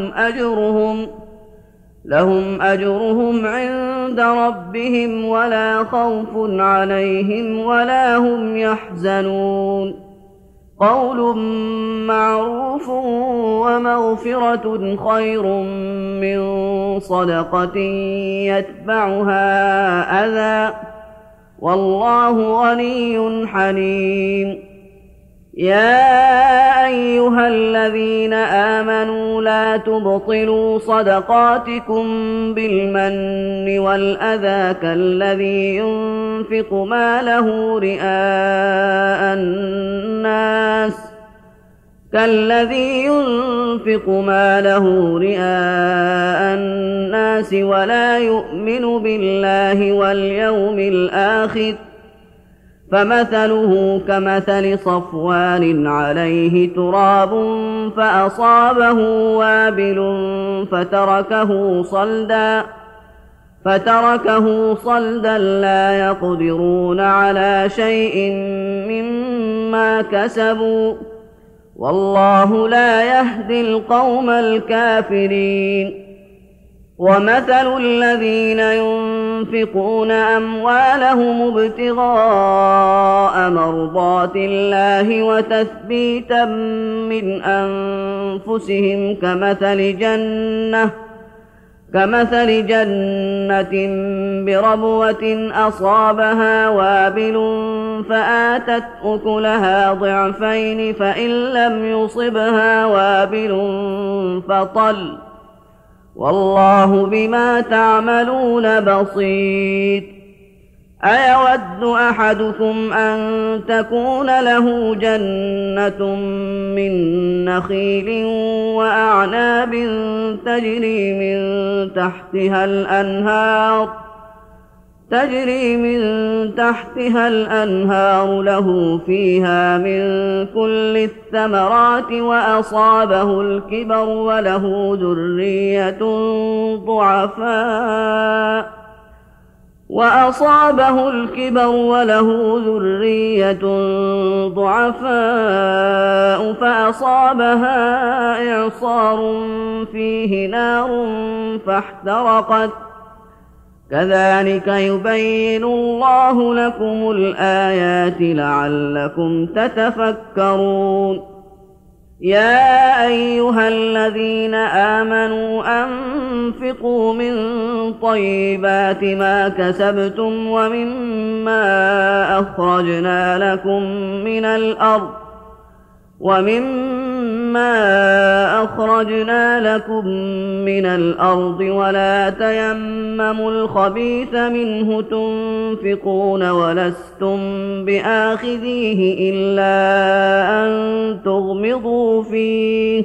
لهم أجرهم عند ربهم ولا خوف عليهم ولا هم يحزنون. قول معروف ومغفرة خير من صدقة يتبعها أذى، والله غني حليم. يا أيها الذين آمنوا لا تبطلوا صدقاتكم بالمن والأذى كالذي ينفق ماله رئاء الناس ولا يؤمن بالله واليوم الآخر، فمثله كمثل صفوان عليه تراب فأصابه وابل فتركه صلدا لا يقدرون على شيء مما كسبوا والله لا يهدي القوم الكافرين. ومثل الذين ينفقون أموالهم ابتغاء مرضات الله وتثبيتا من أنفسهم كمثل جنة بربوة أصابها وابل فآتت أكلها ضعفين فإن لم يصبها وابل فطل والله بما تعملون بصير. أيود أحدكم أن تكون له جنة من نخيل وأعناب تجري من تحتها الأنهار له فيها من كل الثمرات وأصابه الكبر وله ذرية ضعفاء فأصابها إعصار فيه نار فاحترقت كذلك يبين الله لكم الآيات لعلكم تتفكرون. يا أيها الذين آمنوا أنفقوا من طيبات ما كسبتم ومما أخرجنا لكم من الأرض ولا تيمموا الخبيث منه تنفقون ولستم بآخذيه إلا أن تغمضوا فيه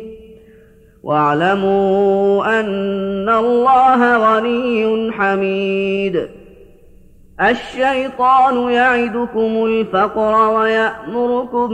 واعلموا أن الله غني حميد. الشيطان يعدكم الفقر ويأمركم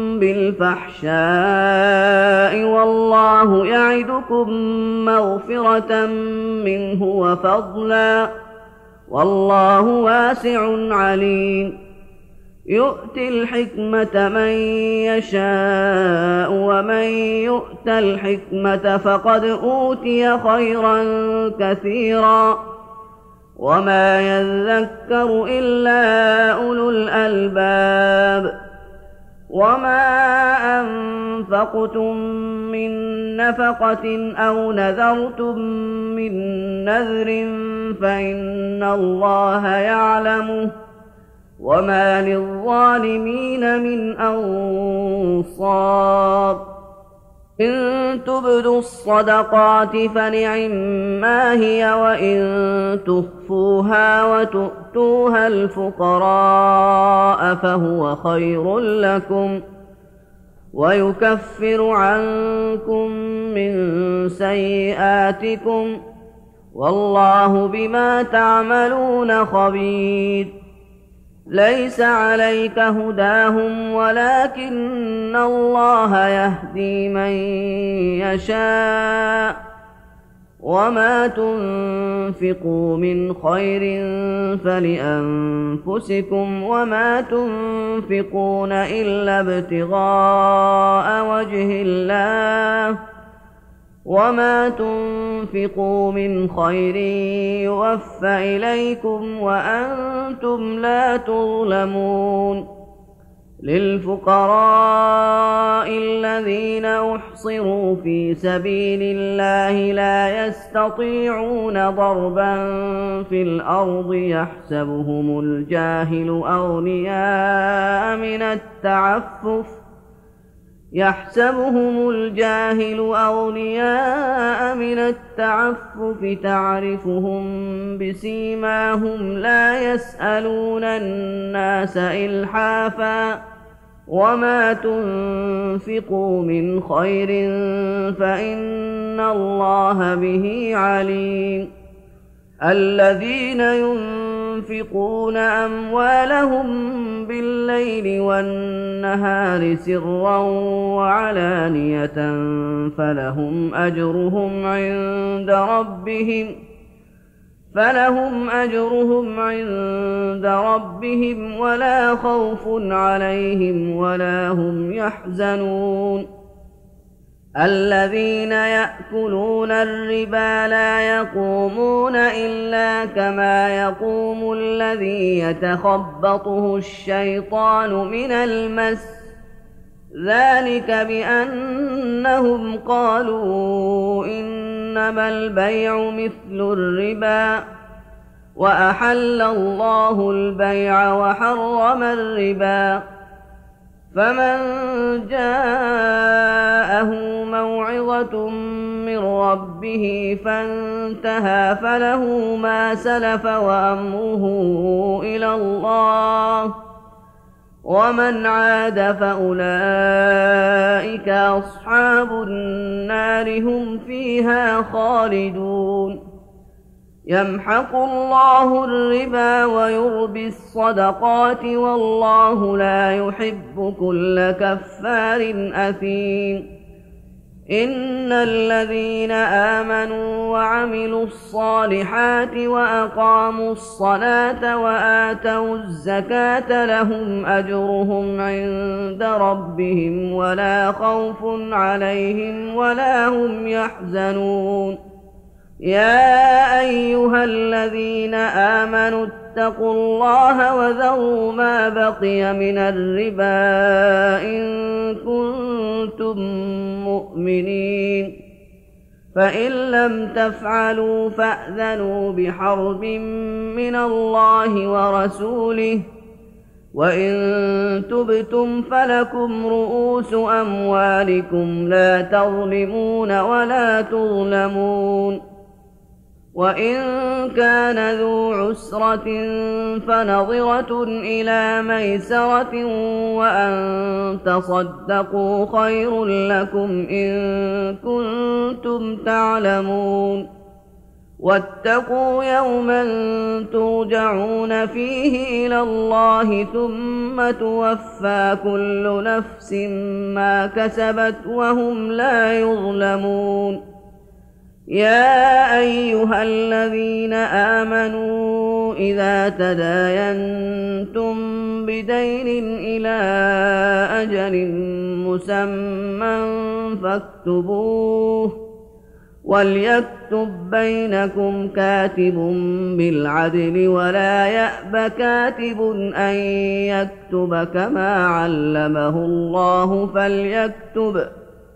بالفحشاء والله يعدكم مغفرة منه وفضلا والله واسع عليم. يؤتي الحكمة من يشاء ومن يؤت الحكمة فقد أوتي خيرا كثيرا وما يذكر إلا أولو الألباب. وما أنفقتم من نفقة أو نذرتم من نذر فإن الله يعلمه وما للظالمين من أنصار. إن تبدوا الصدقات فنعما هي وإن تخفوها وتؤتوها الفقراء فهو خير لكم ويكفر عنكم من سيئاتكم والله بما تعملون خبير. ليس عليك هداهم ولكن الله يهدي من يشاء وما تنفقوا من خير فلأنفسكم وما تنفقون إلا ابتغاء وجه الله وما تنفقوا من خير يوفى إليكم وأنتم لا تظلمون. للفقراء الذين أحصروا في سبيل الله لا يستطيعون ضربا في الأرض يحسبهم الجاهل أغنياء من التعفف تعرفهم بسيماهم لا يسألون الناس إلحافا وما تنفقوا من خير فإن الله به عليم. الذين ينفقون ينفقون أموالهم بالليل والنهار سرا وعلانية فلهم أجرهم عند ربهم ولا خوف عليهم ولا هم يحزنون. الذين يأكلون الربا لا يقومون إلا كما يقوم الذي يتخبطه الشيطان من المس، ذلك بأنهم قالوا إنما البيع مثل الربا وأحل الله البيع وحرم الربا. فمن جاءه موعظة من ربه فانتهى فله ما سلف وأمره إلى الله، ومن عاد فأولئك أصحاب النار هم فيها خالدون. يمحق الله الربا ويربي الصدقات والله لا يحب كل كفار أثيم. إن الذين آمنوا وعملوا الصالحات وأقاموا الصلاة وآتوا الزكاة لهم أجرهم عند ربهم ولا خوف عليهم ولا هم يحزنون. يا أيها الذين آمنوا اتقوا الله وذروا ما بقي من الربا إن كنتم مؤمنين، فإن لم تفعلوا فأذنوا بحرب من الله ورسوله، وإن تبتم فلكم رؤوس أموالكم لا تظلمون ولا تظلمون. وإن كان ذو عسرة فنظرة إلى ميسرة وأن تصدقوا خير لكم إن كنتم تعلمون. واتقوا يوما ترجعون فيه إلى الله ثم توفى كل نفس ما كسبت وهم لا يظلمون. يا أيها الذين آمنوا إذا تداينتم بدين إلى أجل مسمى فاكتبوه، وليكتب بينكم كاتب بالعدل ولا يأب كاتب أن يكتب كما علمه الله فليكتب،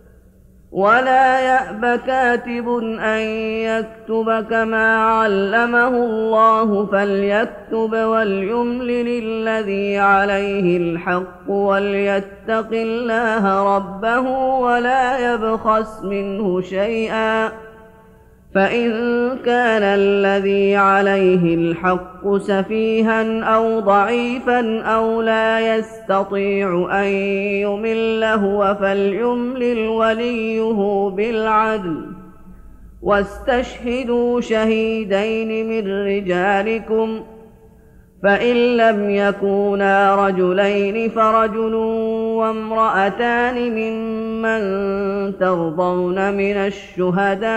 وليملل الذي عليه الحق وليتق الله ربه ولا يبخس منه شيئا، فإن كان الذي عليه الحق سفيها أو ضعيفا أو لا يستطيع أن يمل هو فليملل وليه بالعدل، واستشهدوا شهيدين من رجالكم، فإن لم يكونا رجلين فرجل وامرأتان ممن ترضون من الشهداء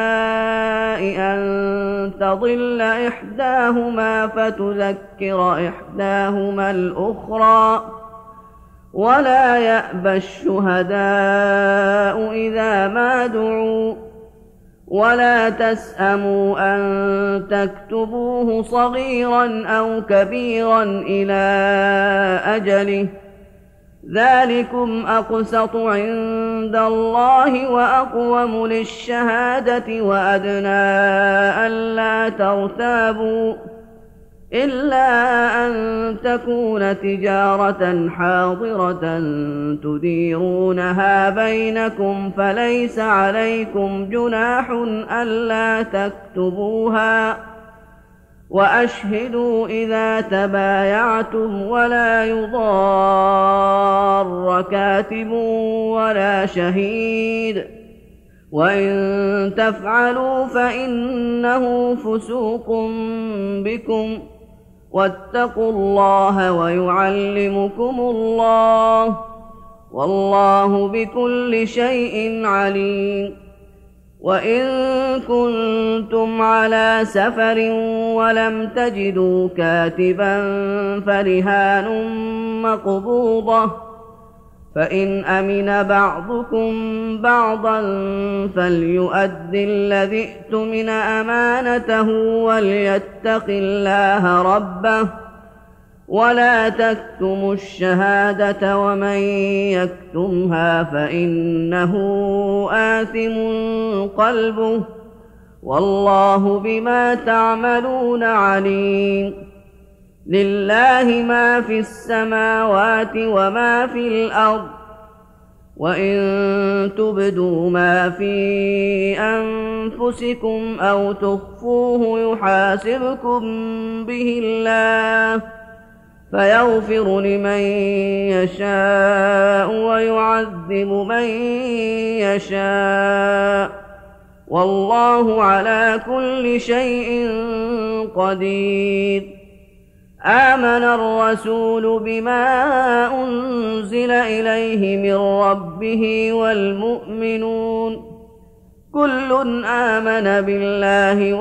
أن تضل إحداهما فتذكر إحداهما الأخرى، ولا يأبى الشهداء إذا ما دعوا، ولا تسأموا أن تكتبوه صغيرا أو كبيرا إلى أجله، ذلكم أقسط عند الله وأقوم للشهادة وأدنى ألا ترتابوا، إلا أن تكون تجارة حاضرة تديرونها بينكم فليس عليكم جناح ألا تكتبوها، وأشهدوا إذا تبايعتم ولا يضار كاتب ولا شهيد، وإن تفعلوا فإنه فسوق بكم، واتقوا الله ويعلمكم الله، والله بكل شيء عليم. وإن كنتم على سفر ولم تجدوا كاتبا فرهان مقبوضة، فإن أمن بعضكم بعضا فليؤد الذي اؤتمن أمانته وليتق الله ربه، ولا تكتموا الشهادة ومن يكتمها فإنه آثم قلبه، والله بما تعملون عليم. لله ما في السماوات وما في الأرض، وإن تبدوا ما في أنفسكم أو تخفوه يحاسبكم به الله، فيغفر لمن يشاء ويعذب من يشاء، والله على كل شيء قدير. آمن الرسول بما أنزل إليه من ربه والمؤمنون كل آمن بالله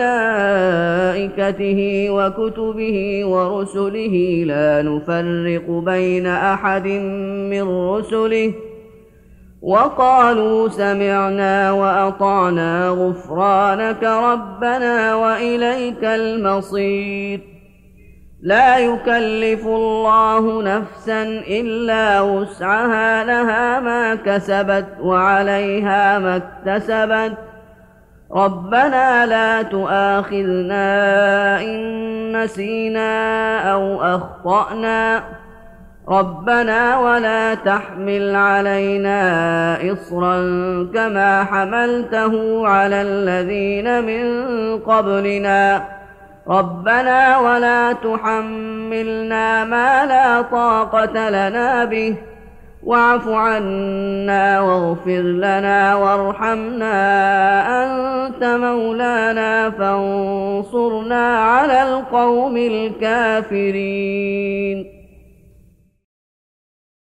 وملائكته وكتبه ورسله لا نفرق بين أحد من رسله، وقالوا سمعنا وأطعنا غفرانك ربنا وإليك المصير. لا يكلف الله نفسا إلا وسعها، لها ما كسبت وعليها ما اكتسبت. ربنا لا تؤاخذنا إن نسينا أو أخطأنا، ربنا ولا تحمل علينا إصرا كما حملته على الذين من قبلنا، ربنا ولا تحملنا ما لا طاقة لنا به، واعف عنا واغفر لنا وارحمنا، أنت مولانا فانصرنا على القوم الكافرين.